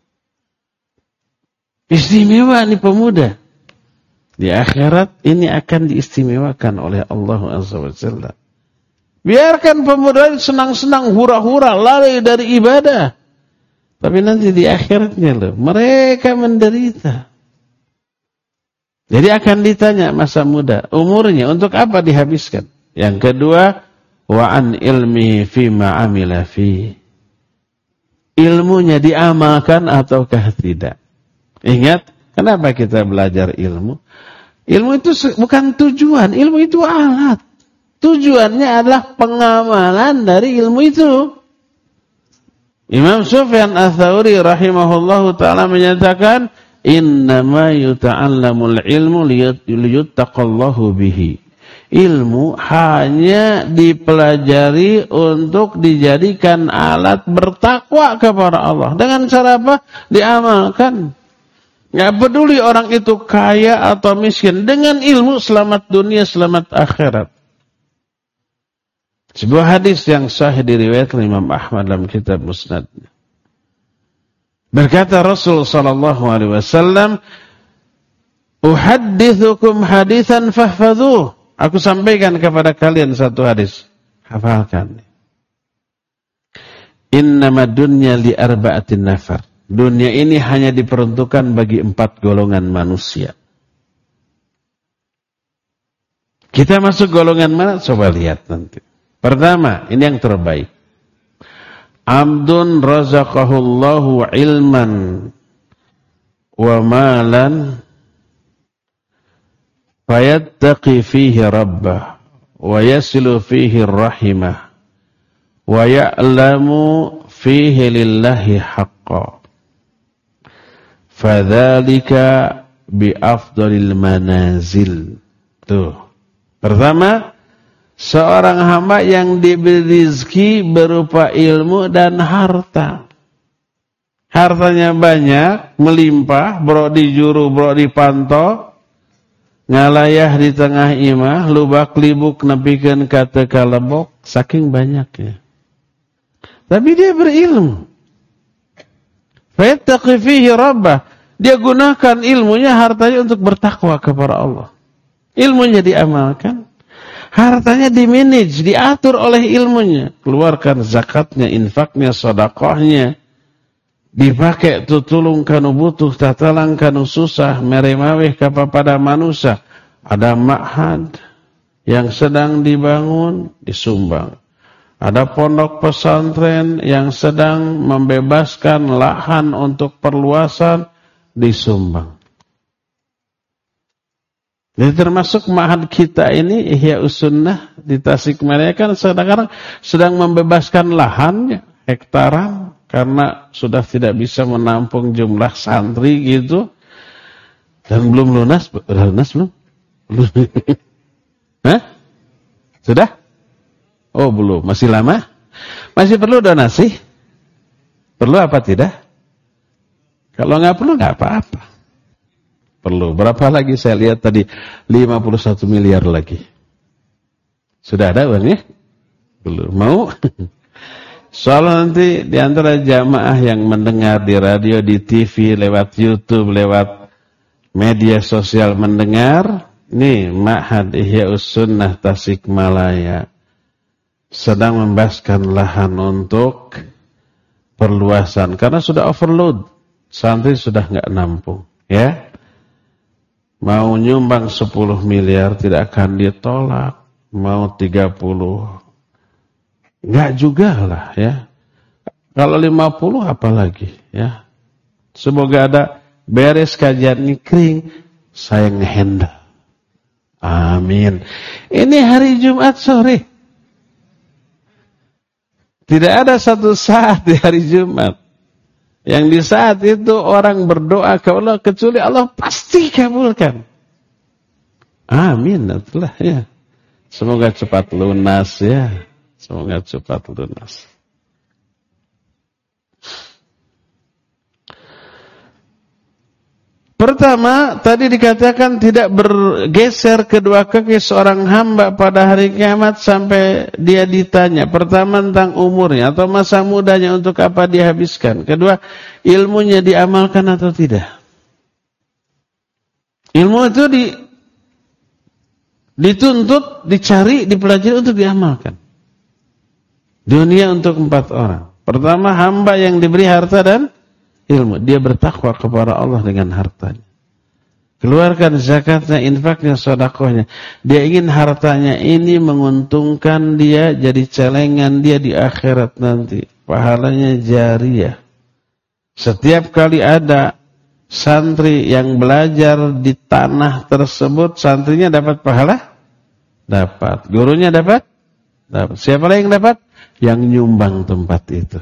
istimewa nih pemuda. Di akhirat ini akan diistimewakan oleh Allah Azza wa Jalla. Biarkan pemuda senang-senang, hura-hura, lari dari ibadah. Tapi nanti di akhiratnya loh, mereka menderita. Jadi akan ditanya masa muda, umurnya untuk apa dihabiskan. Yang kedua, wa an ilmihi fima amila fi. Ilmunya diamalkan ataukah tidak. Ingat, kenapa kita belajar ilmu? Ilmu itu bukan tujuan, ilmu itu alat. Tujuannya adalah pengamalan dari ilmu itu. Imam Sufyan Ats-Tsauri rahimahullahu ta'ala menyatakan, innama yuta'allamul ilmu liyuttaqallahu bihi. Ilmu hanya dipelajari untuk dijadikan alat bertakwa kepada Allah. Dengan cara apa? Diamalkan. Nggak peduli orang itu kaya atau miskin. Dengan ilmu selamat dunia, selamat akhirat. Sebuah hadis yang sahih diriwayatkan Imam Ahmad dalam kitab Musnadnya. Berkata Rasul sallallahu alaihi wasallam, "Uhaddithukum haditsan fahfadhuh." Aku sampaikan kepada kalian satu hadis. Hafalkan. Innama dunya li arba'atin nafar. Dunia ini hanya diperuntukkan bagi 4 golongan manusia. Kita masuk golongan mana? Coba lihat nanti. Pertama, ini yang terbaik. Abdun razaqahullahu ilman wa malan fayattaqi fihi rabbah wa yasilu fihi rahimah wa ya'lamu fihi lillahi haqqa fadzalika bi afdalil manazil. Tuh. Pertama, seorang hamba yang diberi rezeki berupa ilmu dan harta. Hartanya banyak, melimpah, bro di juru, bro di panto, ngalayah di tengah imah, lubak libuk nepikeun ka teu kalebok, saking banyaknya. Tapi dia berilmu. Fayattaqi fihi rabbah. Dia gunakan ilmunya, hartanya untuk bertakwa kepada Allah. Ilmunya diamalkan, hartanya dimanage, diatur oleh ilmunya. Keluarkan zakatnya, infaknya, sedekahnya. Dipakai tutulung kanu butuh, tatalang kanu susah, meremaweh kepada manusia. Ada ma'had yang sedang dibangun, disumbang. Ada pondok pesantren yang sedang membebaskan lahan untuk perluasan, disumbang. Jadi termasuk ma'had kita ini, Ihya Usunnah di Tasikmalaya kan sedang membebaskan lahannya, hektaran. Karena sudah tidak bisa menampung jumlah santri gitu. Dan belum lunas. Udah lunas belum? Belum. Hah? Sudah? Oh belum. Masih lama? Masih perlu donasi? Perlu apa tidak? Kalau nggak perlu nggak apa-apa. Perlu. Berapa lagi saya lihat tadi? 51 miliar lagi. Sudah ada uangnya? Belum. Mau? Soalnya nanti di antara jamaah yang mendengar di radio, di TV, lewat YouTube, lewat media sosial mendengar, nih Ma'had Ihya Usunnah Tasikmalaya sedang membebaskan lahan untuk perluasan karena sudah overload, santri sudah nggak nampung, ya. Mau nyumbang 10 miliar tidak akan ditolak, mau 30 enggak juga lah ya. Kalau 50 apalagi ya. Semoga ada beres kajian ini kering, saya ngehandle. Amin. Ini hari Jumat sore. Tidak ada satu saat di hari Jumat yang di saat itu orang berdoa ke Allah kecuali Allah pasti kabulkan. Amin. Itulah ya. Semoga cepat lunas ya. Semoga cepat lunas. Pertama, tadi dikatakan tidak bergeser kedua kaki seorang hamba pada hari kiamat sampai dia ditanya. Pertama tentang umurnya atau masa mudanya untuk apa dihabiskan. Kedua, ilmunya diamalkan atau tidak. Ilmu itu dituntut, dicari, dipelajari untuk diamalkan. Dunia untuk 4 orang. Pertama, hamba yang diberi harta dan ilmu. Dia bertakwa kepada Allah dengan hartanya. Keluarkan zakatnya, infaknya, sedekahnya. Dia ingin hartanya ini menguntungkan dia, jadi celengan dia di akhirat nanti. Pahalanya jariyah. Setiap kali ada santri yang belajar di tanah tersebut, santrinya dapat pahala? Dapat. Gurunya dapat? Dapat. Siapa lagi yang dapat? Yang nyumbang tempat itu.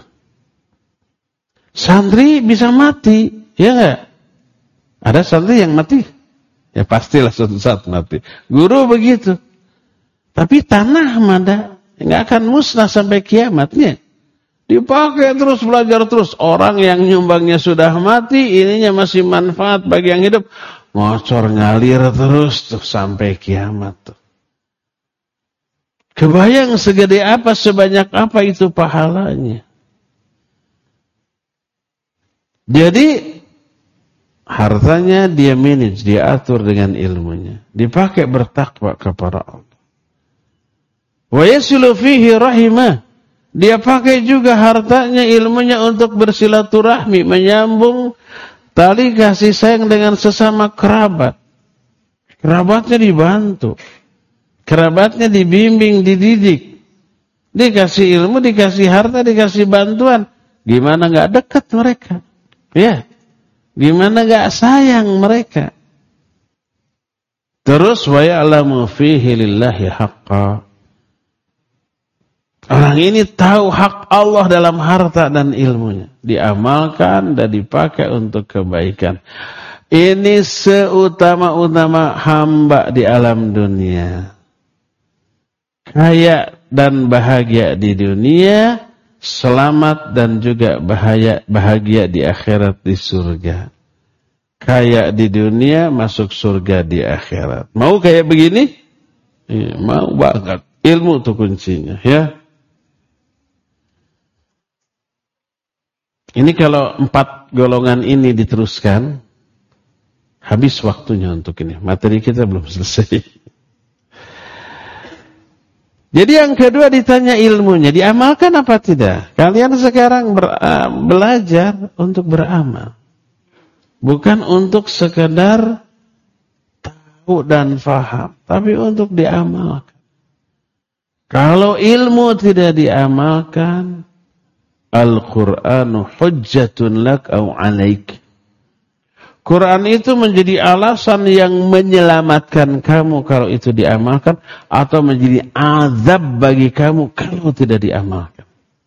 Santri bisa mati, ya enggak? Ada santri yang mati? Ya pastilah suatu saat mati. Guru begitu. Tapi tanah mada nggak akan musnah sampai kiamatnya. Dipakai terus, belajar terus. Orang yang nyumbangnya sudah mati, ininya masih manfaat bagi yang hidup. Ngocor ngalir terus tuh sampai kiamat tuh. Kebayang segede apa, sebanyak apa itu pahalanya. Jadi hartanya dia manage, dia atur dengan ilmunya. Dipakai bertakwa kepada Allah. Wa yasilu fihi rahimah. Dia pakai juga hartanya, ilmunya untuk bersilaturahmi, menyambung tali kasih sayang dengan sesama kerabat. Kerabatnya dibantu. Kerabatnya dibimbing, dididik. Dikasih ilmu, dikasih harta, dikasih bantuan. Gimana gak dekat mereka? Ya. Gimana gak sayang mereka? Terus wa ya'lamu fihi lillahi haqqa. Orang ini tahu hak Allah dalam harta dan ilmunya. Diamalkan dan dipakai untuk kebaikan. Ini seutama-utama hamba di alam dunia. Kaya dan bahagia di dunia, selamat dan juga bahagia di akhirat di surga. Kaya di dunia, masuk surga di akhirat. Mau kayak begini? Ya, mau banget. Ilmu itu kuncinya, ya. Ini kalau 4 golongan ini diteruskan, habis waktunya untuk ini. Materi kita belum selesai. Jadi yang kedua ditanya ilmunya, diamalkan apa tidak? Kalian sekarang belajar untuk beramal. Bukan untuk sekedar tahu dan faham, tapi untuk diamalkan. Kalau ilmu tidak diamalkan, Al-Qur'anu hujjatun lak au alaik. Quran itu menjadi alasan yang menyelamatkan kamu kalau itu diamalkan, atau menjadi azab bagi kamu kalau tidak diamalkan.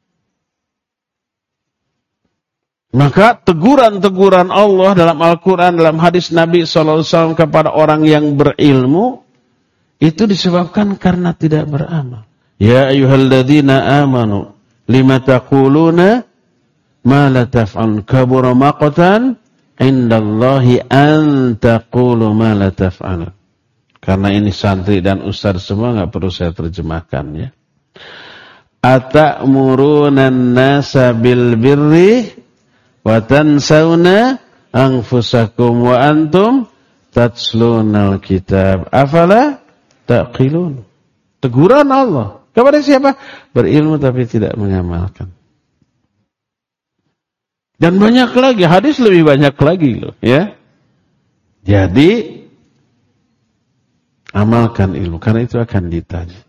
Maka teguran-teguran Allah dalam Al-Quran, dalam hadis Nabi SAW kepada orang yang berilmu, itu disebabkan karena tidak beramal. Ya ayyuhalladzina amanu lima taquluna ma la taf'alun kabura maqtan indallahi an taqulu ma la taf'alun. Karena ini santri dan ustaz semua, enggak perlu saya terjemahkan ya. Atamuruna an-nasa bil birri wa tansawna anfusakum wa antum tatslunal kitab afala taqilun. Teguran Allah kepada siapa? Berilmu tapi tidak mengamalkan. Dan banyak lagi, hadis lebih banyak lagi loh, ya. Jadi amalkan ilmu, karena itu akan ditanya.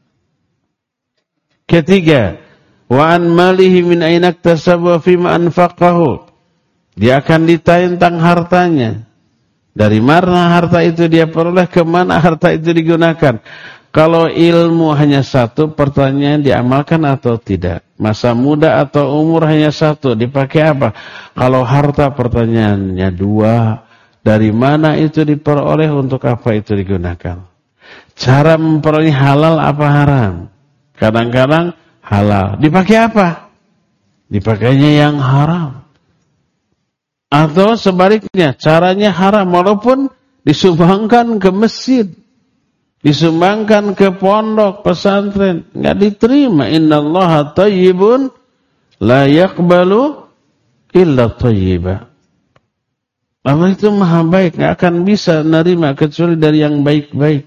Ketiga, wa an malihi min aina iktasaba fima anfaqahu. Dia akan ditanya tentang hartanya. Dari mana harta itu dia peroleh, kemana harta itu digunakan. Kalau ilmu hanya satu, pertanyaan diamalkan atau tidak. Masa muda atau umur hanya satu, dipakai apa? Kalau harta, pertanyaannya 2. Dari mana itu diperoleh, untuk apa itu digunakan? Cara memperoleh halal apa haram? Kadang-kadang halal. Dipakai apa? Dipakainya yang haram. Atau sebaliknya, caranya haram walaupun disumbangkan ke masjid. Disumbangkan ke pondok pesantren, enggak diterima. Innallaha thayyibun la yaqbalu illa thayyiba. Allah itu maha baik, enggak akan bisa menerima kecuali dari yang baik-baik.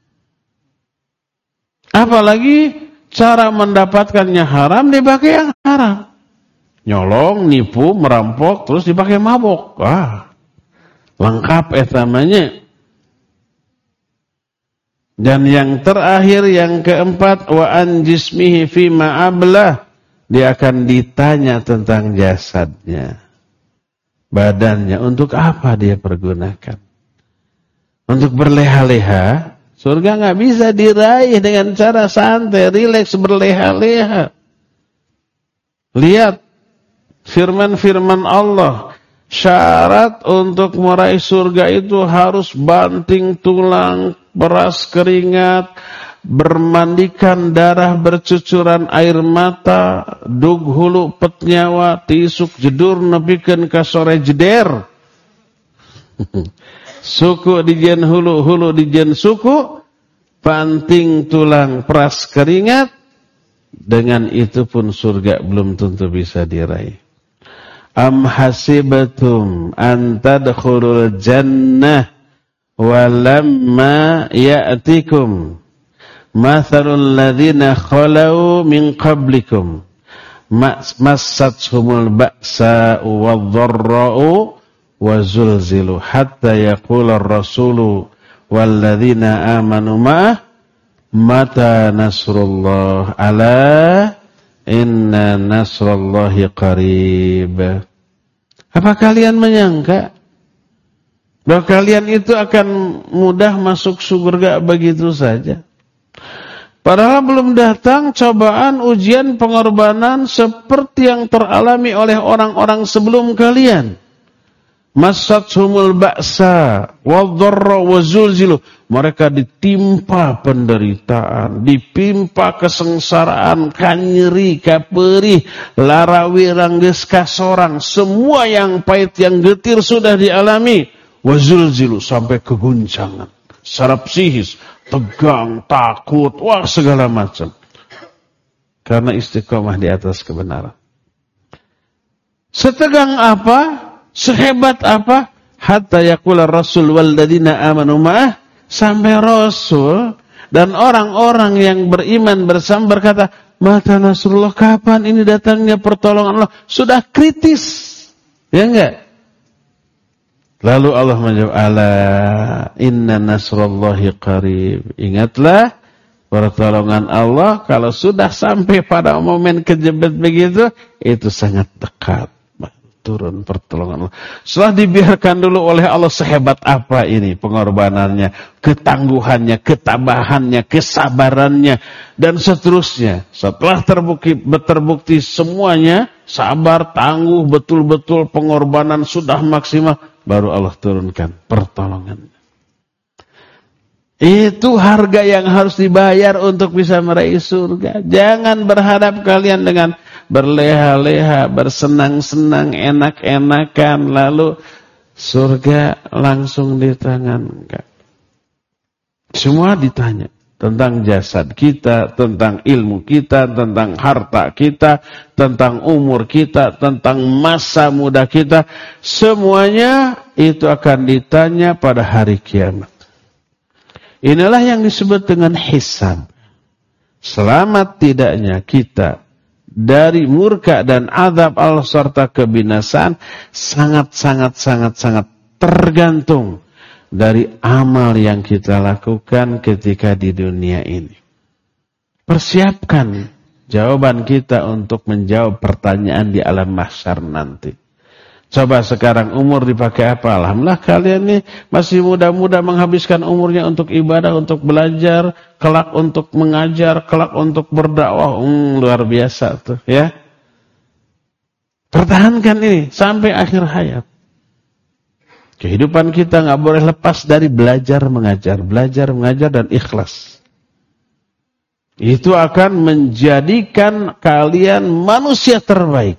Apalagi cara mendapatkannya haram, dipakai yang haram. Nyolong, nipu, merampok, terus dipakai mabok. Lengkap namanya. Dan yang terakhir, yang keempat, wa an jismihi fima ablah. Dia akan ditanya tentang jasadnya, badannya, untuk apa dia pergunakan. Untuk berleha-leha, surga nggak bisa diraih dengan cara santai, rileks, berleha-leha. Lihat firman-firman Allah. Syarat untuk meraih surga itu harus banting tulang, peras keringat, bermandikan darah, bercucuran air mata, dug hulu pet nyawa, tisuk jedur nepikeun ka sore jeder. Suku dijen hulu, hulu dijen suku, panting tulang peras keringat, dengan itu pun surga belum tentu bisa diraih. Am hasibatum an tadkhulul jannah walamma ya'tikum mathalul ladzina khalau min qablikum massathumul ba'sa'u wadh-dharra'u wazulzilu hatta yaqula ar-rasulu wal ladzina amanu ma'ah mata nasrullah ala inna nasrallahi qarib. Apa kalian menyangka bahwa kalian itu akan mudah masuk surga begitu saja? Padahal belum datang cobaan, ujian, pengorbanan seperti yang teralami oleh orang-orang sebelum kalian. Massathumul ba'sa wadh-dharra wazulzilu. Mereka ditimpa penderitaan, ditimpa kesengsaraan, kanyeri, kaperih, larawirang geus kasorang, semua yang pahit yang getir sudah dialami. Wazulzilu sampai keguncangan, secara psikis, tegang, takut, wah segala macam. Karena istiqomah di atas kebenaran. Setegang apa? Sehebat apa? Hatta yaqula Rasul wal ladzina amanu ma'ah, sampai Rasul dan orang-orang yang beriman bersama berkata, mata nasrullah, kapan ini datangnya pertolongan Allah? Sudah kritis. Ya enggak? Lalu Allah menjawab, ala inna nasrullahi qarib. Ingatlah, pertolongan Allah kalau sudah sampai pada momen kejepit begitu, itu sangat dekat. Turun pertolongan Allah. Setelah dibiarkan dulu oleh Allah sehebat apa ini pengorbanannya, ketangguhannya, ketabahannya, kesabarannya, dan seterusnya. Setelah terbukti semuanya, sabar, tangguh, betul-betul pengorbanan sudah maksimal, baru Allah turunkan pertolongannya. Itu harga yang harus dibayar untuk bisa meraih surga. Jangan berharap kalian dengan berleha-leha, bersenang-senang, enak-enakan, lalu surga langsung di tangan. Enggak. Semua ditanya tentang jasad kita, tentang ilmu kita, tentang harta kita, tentang umur kita, tentang masa muda kita. Semuanya itu akan ditanya pada hari kiamat. Inilah yang disebut dengan hisab. Selamat tidaknya kita dari murka dan azab Allah serta kebinasaan sangat tergantung dari amal yang kita lakukan ketika di dunia ini. Persiapkan jawaban kita untuk menjawab pertanyaan di alam mahsyar nanti. Coba sekarang umur dipakai apa? Alhamdulillah kalian nih masih muda-muda menghabiskan umurnya untuk ibadah, untuk belajar, kelak untuk mengajar, kelak untuk berdakwah. Luar biasa tuh ya. Pertahankan ini sampai akhir hayat. Kehidupan kita nggak boleh lepas dari belajar mengajar dan ikhlas. Itu akan menjadikan kalian manusia terbaik.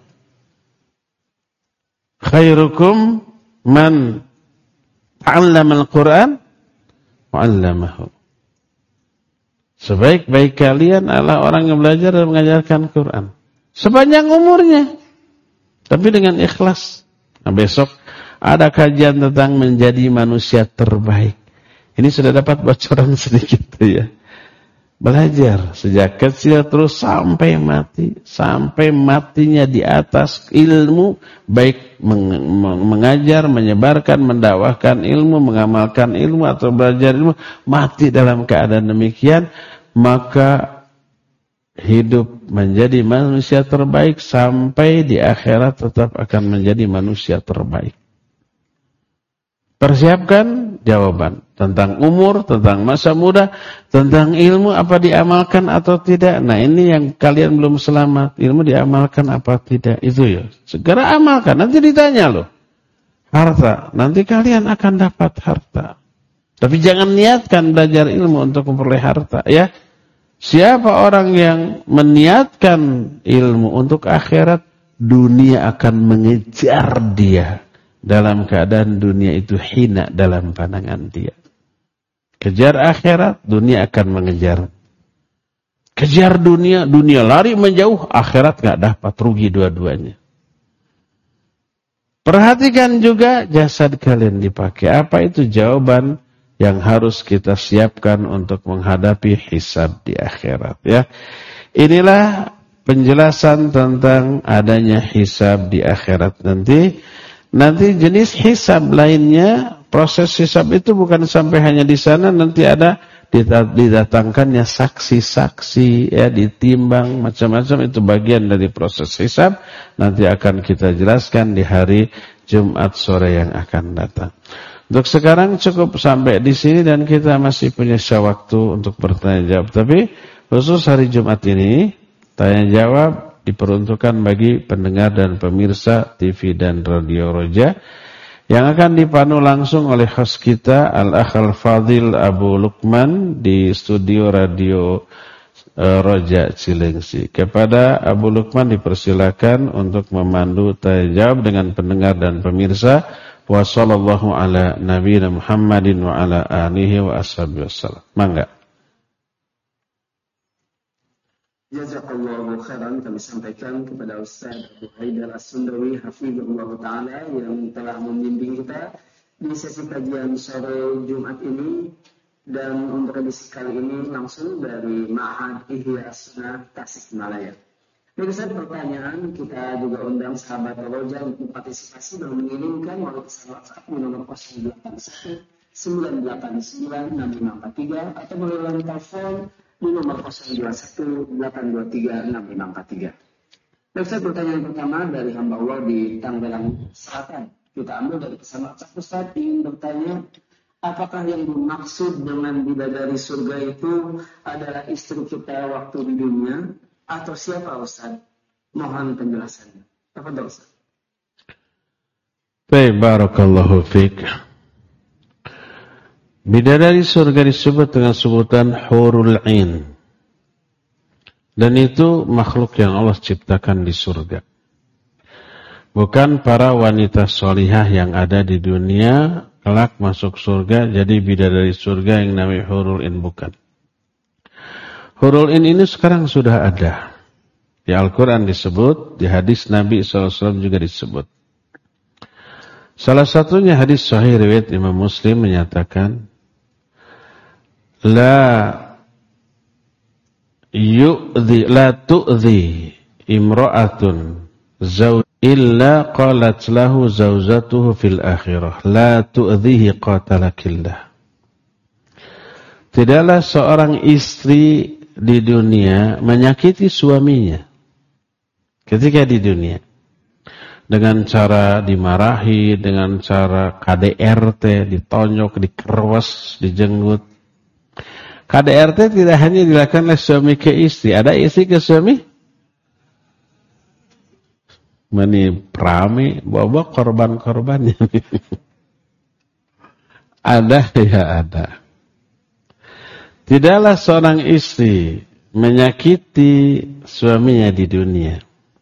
Khairukum man ta'allama al-Qur'an wa 'allamahu. Sebaik-baik kalian adalah orang yang belajar dan mengajarkan Quran sepanjang umurnya, tapi dengan ikhlas. Nah, besok ada kajian tentang menjadi manusia terbaik. Ini sudah dapat bocoran sedikit ya. Belajar sejak kecil terus sampai mati. Sampai matinya di atas ilmu. Baik mengajar, menyebarkan, mendakwahkan ilmu, mengamalkan ilmu atau belajar ilmu. Mati dalam keadaan demikian. Maka hidup menjadi manusia terbaik. Sampai di akhirat tetap akan menjadi manusia terbaik. Persiapkan jawaban tentang umur, tentang masa muda, tentang ilmu apa diamalkan atau tidak. Nah ini yang kalian belum selamat. Ilmu diamalkan apa tidak. Itu ya. Segera amalkan. Nanti ditanya loh. Harta. Nanti kalian akan dapat harta. Tapi jangan niatkan belajar ilmu untuk memperoleh harta. Ya. Siapa orang yang meniatkan ilmu untuk akhirat, dunia akan mengejar dia dalam keadaan dunia itu hina dalam pandangan dia. Kejar akhirat, dunia akan mengejar. Kejar dunia, dunia lari menjauh, akhirat gak dapat, rugi dua-duanya. Perhatikan juga jasad kalian dipakai. Apa itu jawaban yang harus kita siapkan untuk menghadapi hisab di akhirat, ya. Inilah penjelasan tentang adanya hisab di akhirat nanti. Nanti jenis hisab lainnya, proses hisab itu bukan sampai hanya di sana, nanti ada didatangkannya saksi-saksi, ya, ditimbang macam-macam, itu bagian dari proses hisab. Nanti akan kita jelaskan di hari Jumat sore yang akan datang. Untuk sekarang cukup sampai di sini dan kita masih punya waktu untuk bertanya jawab. Tapi khusus hari Jumat ini tanya jawab diperuntukkan bagi pendengar dan pemirsa TV dan Radio Roja yang akan dipandu langsung oleh host kita Al-Akh Al-Fadhil Abu Lukman di studio Radio Roja Cilengsi. Kepada Abu Lukman dipersilakan untuk memandu tanya jawab dengan pendengar dan pemirsa. Wa sallallahu ala nabiyina Muhammadin wa ala alihi wa ashabihi wasallam. Mangga. Jazakallahu khairan, kami sampaikan kepada Ustaz Abu Haidar As-Sundawi hafizahullah taala yang telah membimbing kita di sesi kajian sore Jumat ini, dan untuk edisi kali ini langsung dari Ma'had Ihya Sunnah Tasikmalaya. Pemirsa, pertanyaan kita juga undang sahabat Roja untuk partisipasi dan mengirimkan melalui pesan WhatsApp di nomor 081 989 6543 atau melalui telepon di nomor 021 823 6543. Pemirsa, pertanyaan pertama dari hamba Allah di Tangerang Selatan. Kita ambil dari pesan WhatsApp. Ustaz ingin bertanya, apakah yang dimaksud dengan bidadari surga itu adalah istri kita waktu di dunia? Atau siapa Ustaz? Mohon penjelasannya. Tafadhol Ustaz. Baik, barakallahu fiik. Bidadari surga disebut dengan sebutan hurul ain. Dan itu makhluk yang Allah ciptakan di surga. Bukan para wanita solihah yang ada di dunia kelak masuk surga jadi bidadari surga yang namanya hurul ain, bukan. Hurul ain ini sekarang sudah ada. Di Al-Quran disebut, di hadis Nabi SAW juga disebut. Salah satunya hadis sahih riwayat Imam Muslim menyatakan, La tu'dhi imra'atun zawj illa qalat lahu zawjatuhu fil akhirah. La tu'dhihi qatalakillah. Tidaklah seorang istri di dunia menyakiti suaminya ketika di dunia dengan cara dimarahi, dengan cara KDRT, ditonjok, dikerwas, dijenggut. KDRT tidak hanya dilakukan oleh suami ke istri, ada istri ke suami. Meni prame bawa korban-korbannya. Ada ya ada. Tidaklah seorang istri menyakiti suaminya di dunia,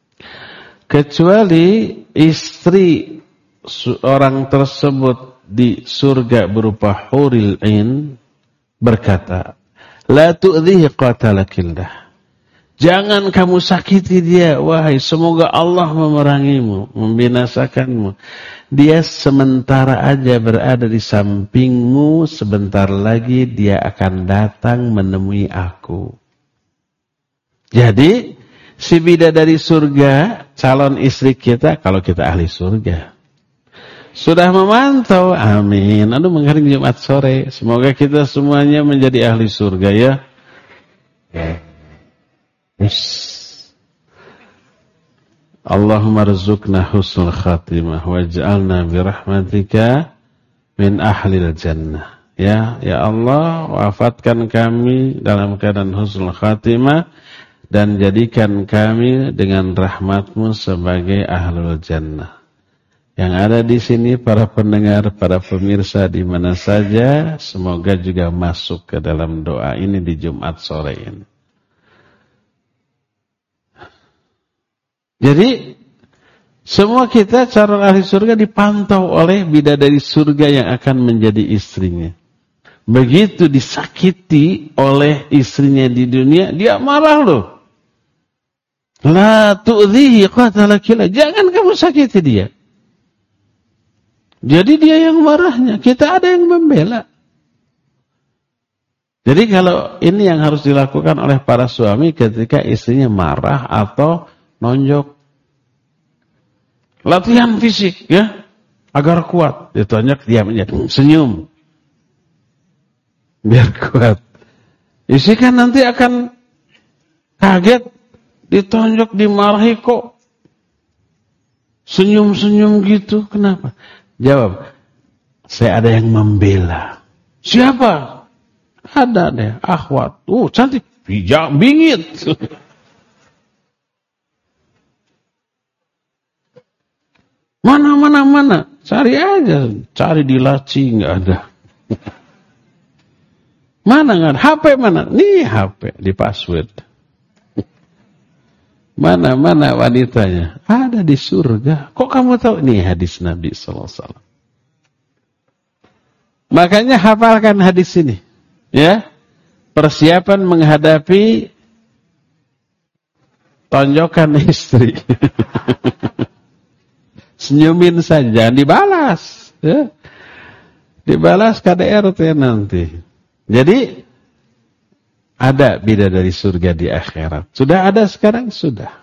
kecuali istri orang tersebut di surga berupa huril ain berkata, La tu'dhihi qatalakillah. Jangan kamu sakiti dia, wahai, semoga Allah memerangimu, membinasakanmu. Dia sementara aja berada di sampingmu, sebentar lagi dia akan datang menemui aku. Jadi, si bidadari surga, calon istri kita, kalau kita ahli surga, sudah memantau, amin. Aduh, menghadiri Jumat sore, semoga kita semuanya menjadi ahli surga, ya. Allahumma rizukna husnul khatimah waj'alna birahmatika min ahlil jannah. Ya Allah, wafatkan kami dalam keadaan husnul khatimah dan jadikan kami dengan rahmatmu sebagai ahlul jannah. Yang ada di sini para pendengar, para pemirsa di mana saja, semoga juga masuk ke dalam doa ini di Jumat sore ini. Jadi semua kita calon ahli surga dipantau oleh bidadari surga yang akan menjadi istrinya. Begitu disakiti oleh istrinya di dunia, dia marah loh. La tu'dhihi qatalakila. Jangan kamu sakiti dia. Jadi dia yang marahnya, kita ada yang membela. Jadi kalau ini yang harus dilakukan oleh para suami ketika istrinya marah atau nonjok. Latihan fisik ya, agar kuat. Ditonjok diam aja, senyum. Biar kuat. Istri kan nanti akan kaget, ditonjok, dimarahi kok senyum-senyum gitu. Kenapa? Jawab, saya ada yang membela. Siapa? Ada deh, akhwat. Cantik, bijak, bingit. Mana. Cari aja. Cari di laci, nggak ada. Mana nggak ada? HP mana? Nih HP, di password. Mana wanitanya? Ada di surga. Kok kamu tahu? Nih hadis Nabi SAW. Makanya hafalkan hadis ini. Ya. Persiapan menghadapi tonjokan istri. Senyumin saja, jangan dibalas. Ya. Dibalas KDRT nanti. Jadi, ada bidadari surga di akhirat. Sudah ada sekarang? Sudah.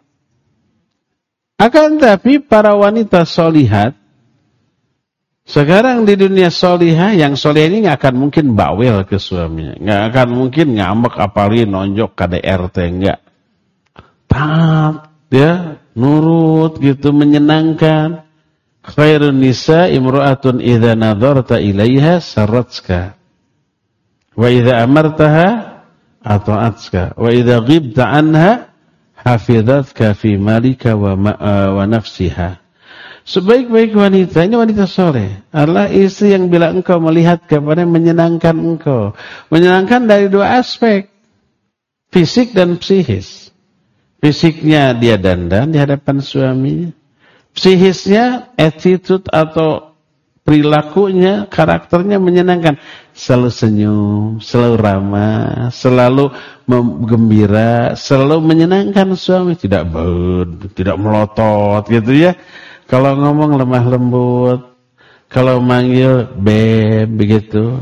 Akan tapi para wanita solihat, sekarang di dunia solihah, yang solihah ini gak akan mungkin bawel ke suaminya. Gak akan mungkin ngambek apalagi nonjok KDRT, enggak. Taat, ya. Nurut gitu, menyenangkan. Khairun nisa imru'atun idza nadharta ilaiha sarratska wa idza amartaha ata'atska wa idza ghibta anha hafidhatka fi malika wa nafsiha. Sebaik-baik wanita, ini wanita soleh, adalah istri yang bila engkau melihat kepada menyenangkan engkau. Menyenangkan dari dua aspek, fisik dan psikis. Fisiknya dia dandan di hadapan suaminya. Psikisnya, attitude atau perilakunya, karakternya menyenangkan. Selalu senyum, selalu ramah, selalu gembira, selalu menyenangkan suami. Tidak tidak melotot gitu ya. Kalau ngomong lemah lembut, kalau manggil beb begitu.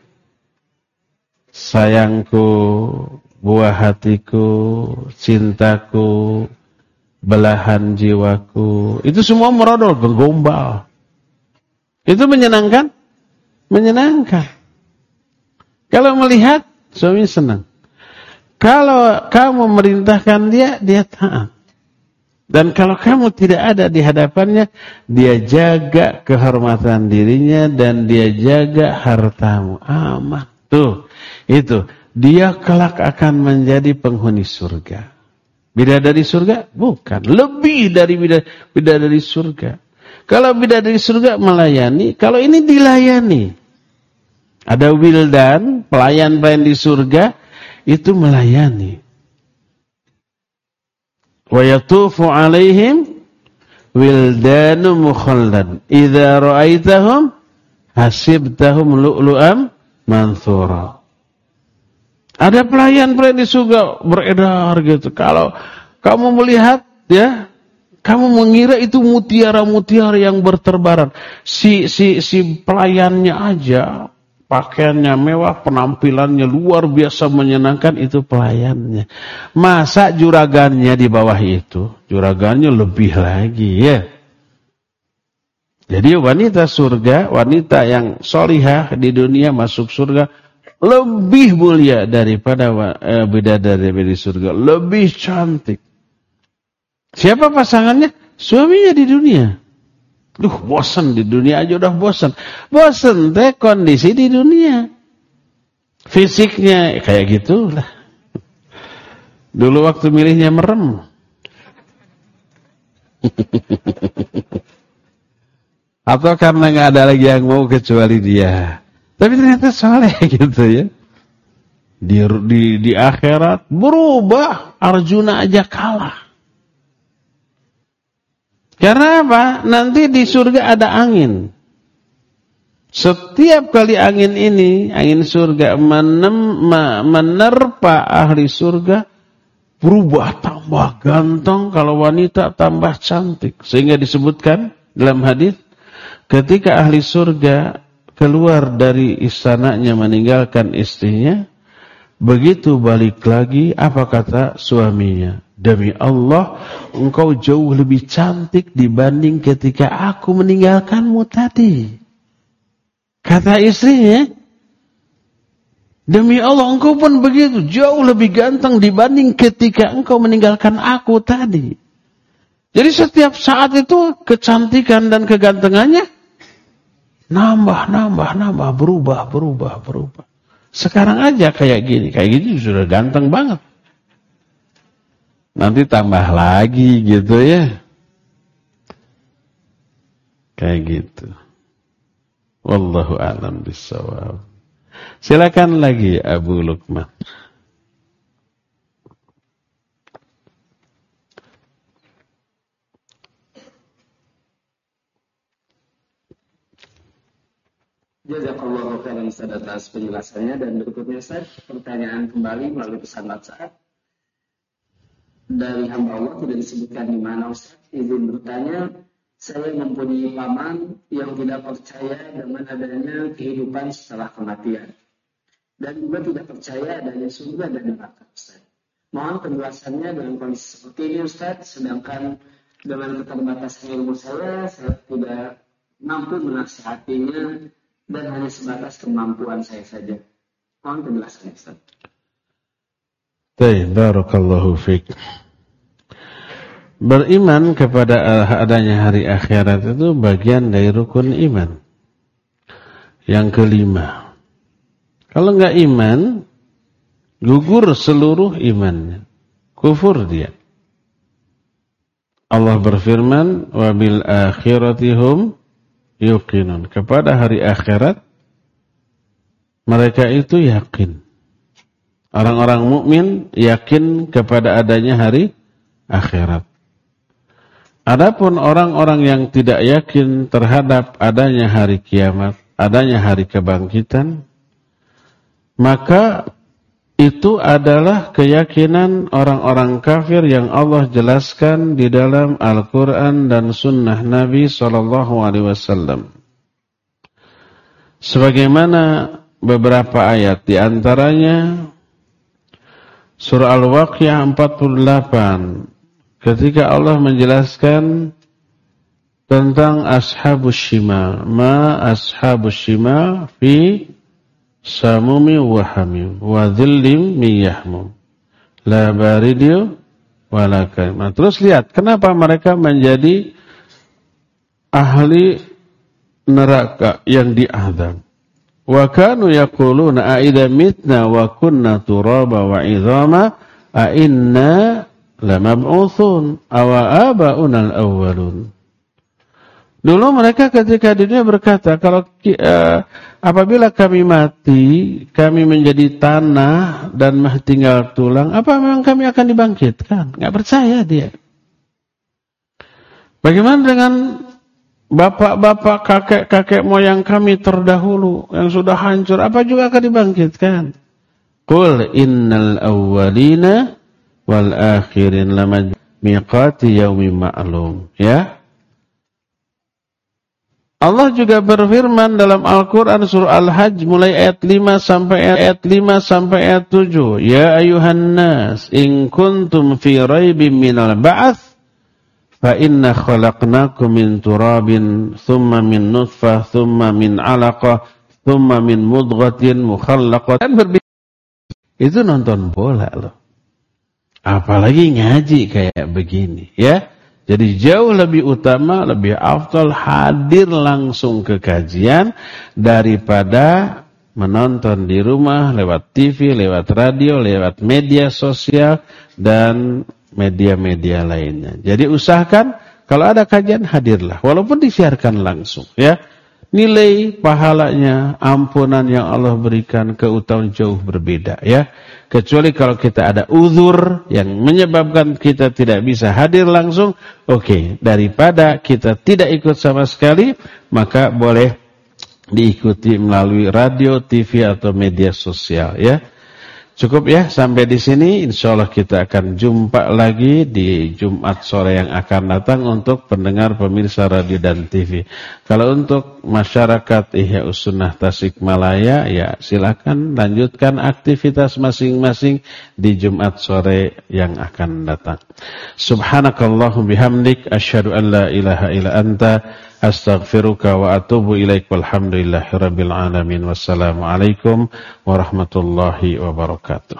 Sayangku, buah hatiku, cintaku, belahan jiwaku. Itu semua merodol, bergombal. Itu menyenangkan? Menyenangkan. Kalau melihat, suami senang. Kalau kamu merintahkan dia, dia taat. Dan kalau kamu tidak ada di hadapannya, dia jaga kehormatan dirinya dan dia jaga hartamu. Aman. Tuh, itu. Dia kelak akan menjadi penghuni surga. Bidadari surga? Bukan. Lebih dari bidadari surga. Kalau bidadari surga melayani, kalau ini dilayani. Ada wildan, pelayan-pelayan di surga, itu melayani. Wa yatufu alaihim wildanu mukhallad. Idza ra'aitahum hasibtahum lu'lu'am manthura. Ada pelayan-pelayan di surga beredar gitu. Kalau kamu melihat ya, kamu mengira itu mutiara-mutiara yang berterbaran. Si pelayannya aja pakaiannya mewah, penampilannya luar biasa menyenangkan, itu pelayannya. Masa juragannya di bawah itu? Juragannya lebih lagi ya. Jadi wanita surga, wanita yang solihah di dunia masuk surga lebih mulia daripada bidadari di surga, lebih cantik. Siapa pasangannya? Suaminya di dunia. Bosan di dunia aja udah bosan. Bosan teh kondisi di dunia. Fisiknya kayak gitulah. Dulu waktu milihnya merem. Atau karena nggak ada lagi yang mau kecuali dia. Tapi ternyata soleh gitu ya. Di akhirat berubah. Arjuna aja kalah. Karena apa? Nanti di surga ada angin. Setiap kali angin ini, angin surga menerpa ahli surga, berubah tambah ganteng, kalau wanita tambah cantik. Sehingga disebutkan dalam hadis, ketika ahli surga keluar dari istananya meninggalkan istrinya, begitu balik lagi, apa kata suaminya? Demi Allah, engkau jauh lebih cantik dibanding ketika aku meninggalkanmu tadi. Kata istrinya, demi Allah, engkau pun begitu, jauh lebih ganteng dibanding ketika engkau meninggalkan aku tadi. Jadi setiap saat itu kecantikan dan kegantengannya nambah, berubah. Sekarang aja kayak gini sudah ganteng banget. Nanti tambah lagi gitu ya. Kayak gitu. Wallahu a'lam bishawab. Silakan lagi Abu Lukman. Jazakallahu khairan Ustaz atas penjelasannya. Dan berikutnya Ustaz, pertanyaan kembali melalui pesan WhatsApp dari hamba Allah, tidak disebutkan di mana Ustaz. Izin bertanya, saya mempunyai paman yang tidak percaya dengan adanya kehidupan setelah kematian, dan juga tidak percaya adanya surga dan neraka Ustaz. Mohon penjelasannya dalam kondisi seperti ini Ustaz, sedangkan dengan keterbatasan ilmu saya tidak mampu menasihatinya dan hanya sebatas kemampuan saya saja. Mohon penjelasannya Ustaz. Baik, barakallahu fiik. Beriman kepada adanya hari akhirat itu bagian dari rukun iman. Yang kelima, kalau enggak iman, gugur seluruh imannya, kufur dia. Allah berfirman, wa bil akhirati hum yuqinun. Kepada hari akhirat mereka itu yakin. Orang-orang mukmin yakin kepada adanya hari akhirat. Adapun orang-orang yang tidak yakin terhadap adanya hari kiamat, adanya hari kebangkitan, maka itu adalah keyakinan orang-orang kafir yang Allah jelaskan di dalam Al-Quran dan Sunnah Nabi SAW. Sebagaimana beberapa ayat, di antaranya Surah Al-Waqiah 48, ketika Allah menjelaskan tentang ashabus shimal, ma ashabus shimal fi samumi wa hamim wa dhillim min yahmum la baridu wa la karim. Terus lihat kenapa mereka menjadi ahli neraka yang diazab. Wa kanu yaquluna a idza mitna wa kunna turaba wa idhama a inna lamab'utsun awa aba'una al-awwalun. Dulu mereka ketika di dunia berkata, kalau apabila kami mati, kami menjadi tanah dan tinggal tulang, apa memang kami akan dibangkitkan? Enggak percaya dia. Bagaimana dengan bapak-bapak, kakek-kakek moyang kami terdahulu yang sudah hancur, apa juga akan dibangkitkan? Qul innal awwalina wal akhirin lamaj miqati yaumin ma'lum. Ya. Allah juga berfirman dalam Al-Qur'an surah Al-Hajj mulai ayat 5 sampai ayat 7. Ya ayuhan nas in kuntum fi raibin minal ba'ats fa inna khalaqnakum min turabin thumma min nutfah thumma min 'alaqah thumma min mudghatin mukhallaqatin. Itu nonton bola loh. Apalagi ngaji kayak begini, ya. Jadi jauh lebih utama, lebih afdal hadir langsung ke kajian daripada menonton di rumah lewat TV, lewat radio, lewat media sosial dan media-media lainnya. Jadi usahakan kalau ada kajian hadirlah, walaupun disiarkan langsung, ya. nilai pahalanya, ampunan yang Allah berikan, keutamaan jauh berbeda ya. Kecuali kalau kita ada uzur yang menyebabkan kita tidak bisa hadir langsung, oke, daripada kita tidak ikut sama sekali, maka boleh diikuti melalui radio, TV atau media sosial ya. Cukup ya sampai di sini. Insyaallah kita akan jumpa lagi di Jumat sore yang akan datang untuk pendengar pemirsa radio dan TV. Kalau untuk masyarakat Ihya'us Sunnah Tasikmalaya, ya silakan lanjutkan aktivitas masing-masing di Jumat sore yang akan datang. Subhanakallahum bihamdik asyhadu an la ilaha illa anta astaghfiruka wa atubu ilaik. Walhamdulillahirabbil alamin. Wassalamualaikum warahmatullahi wabarakatuh.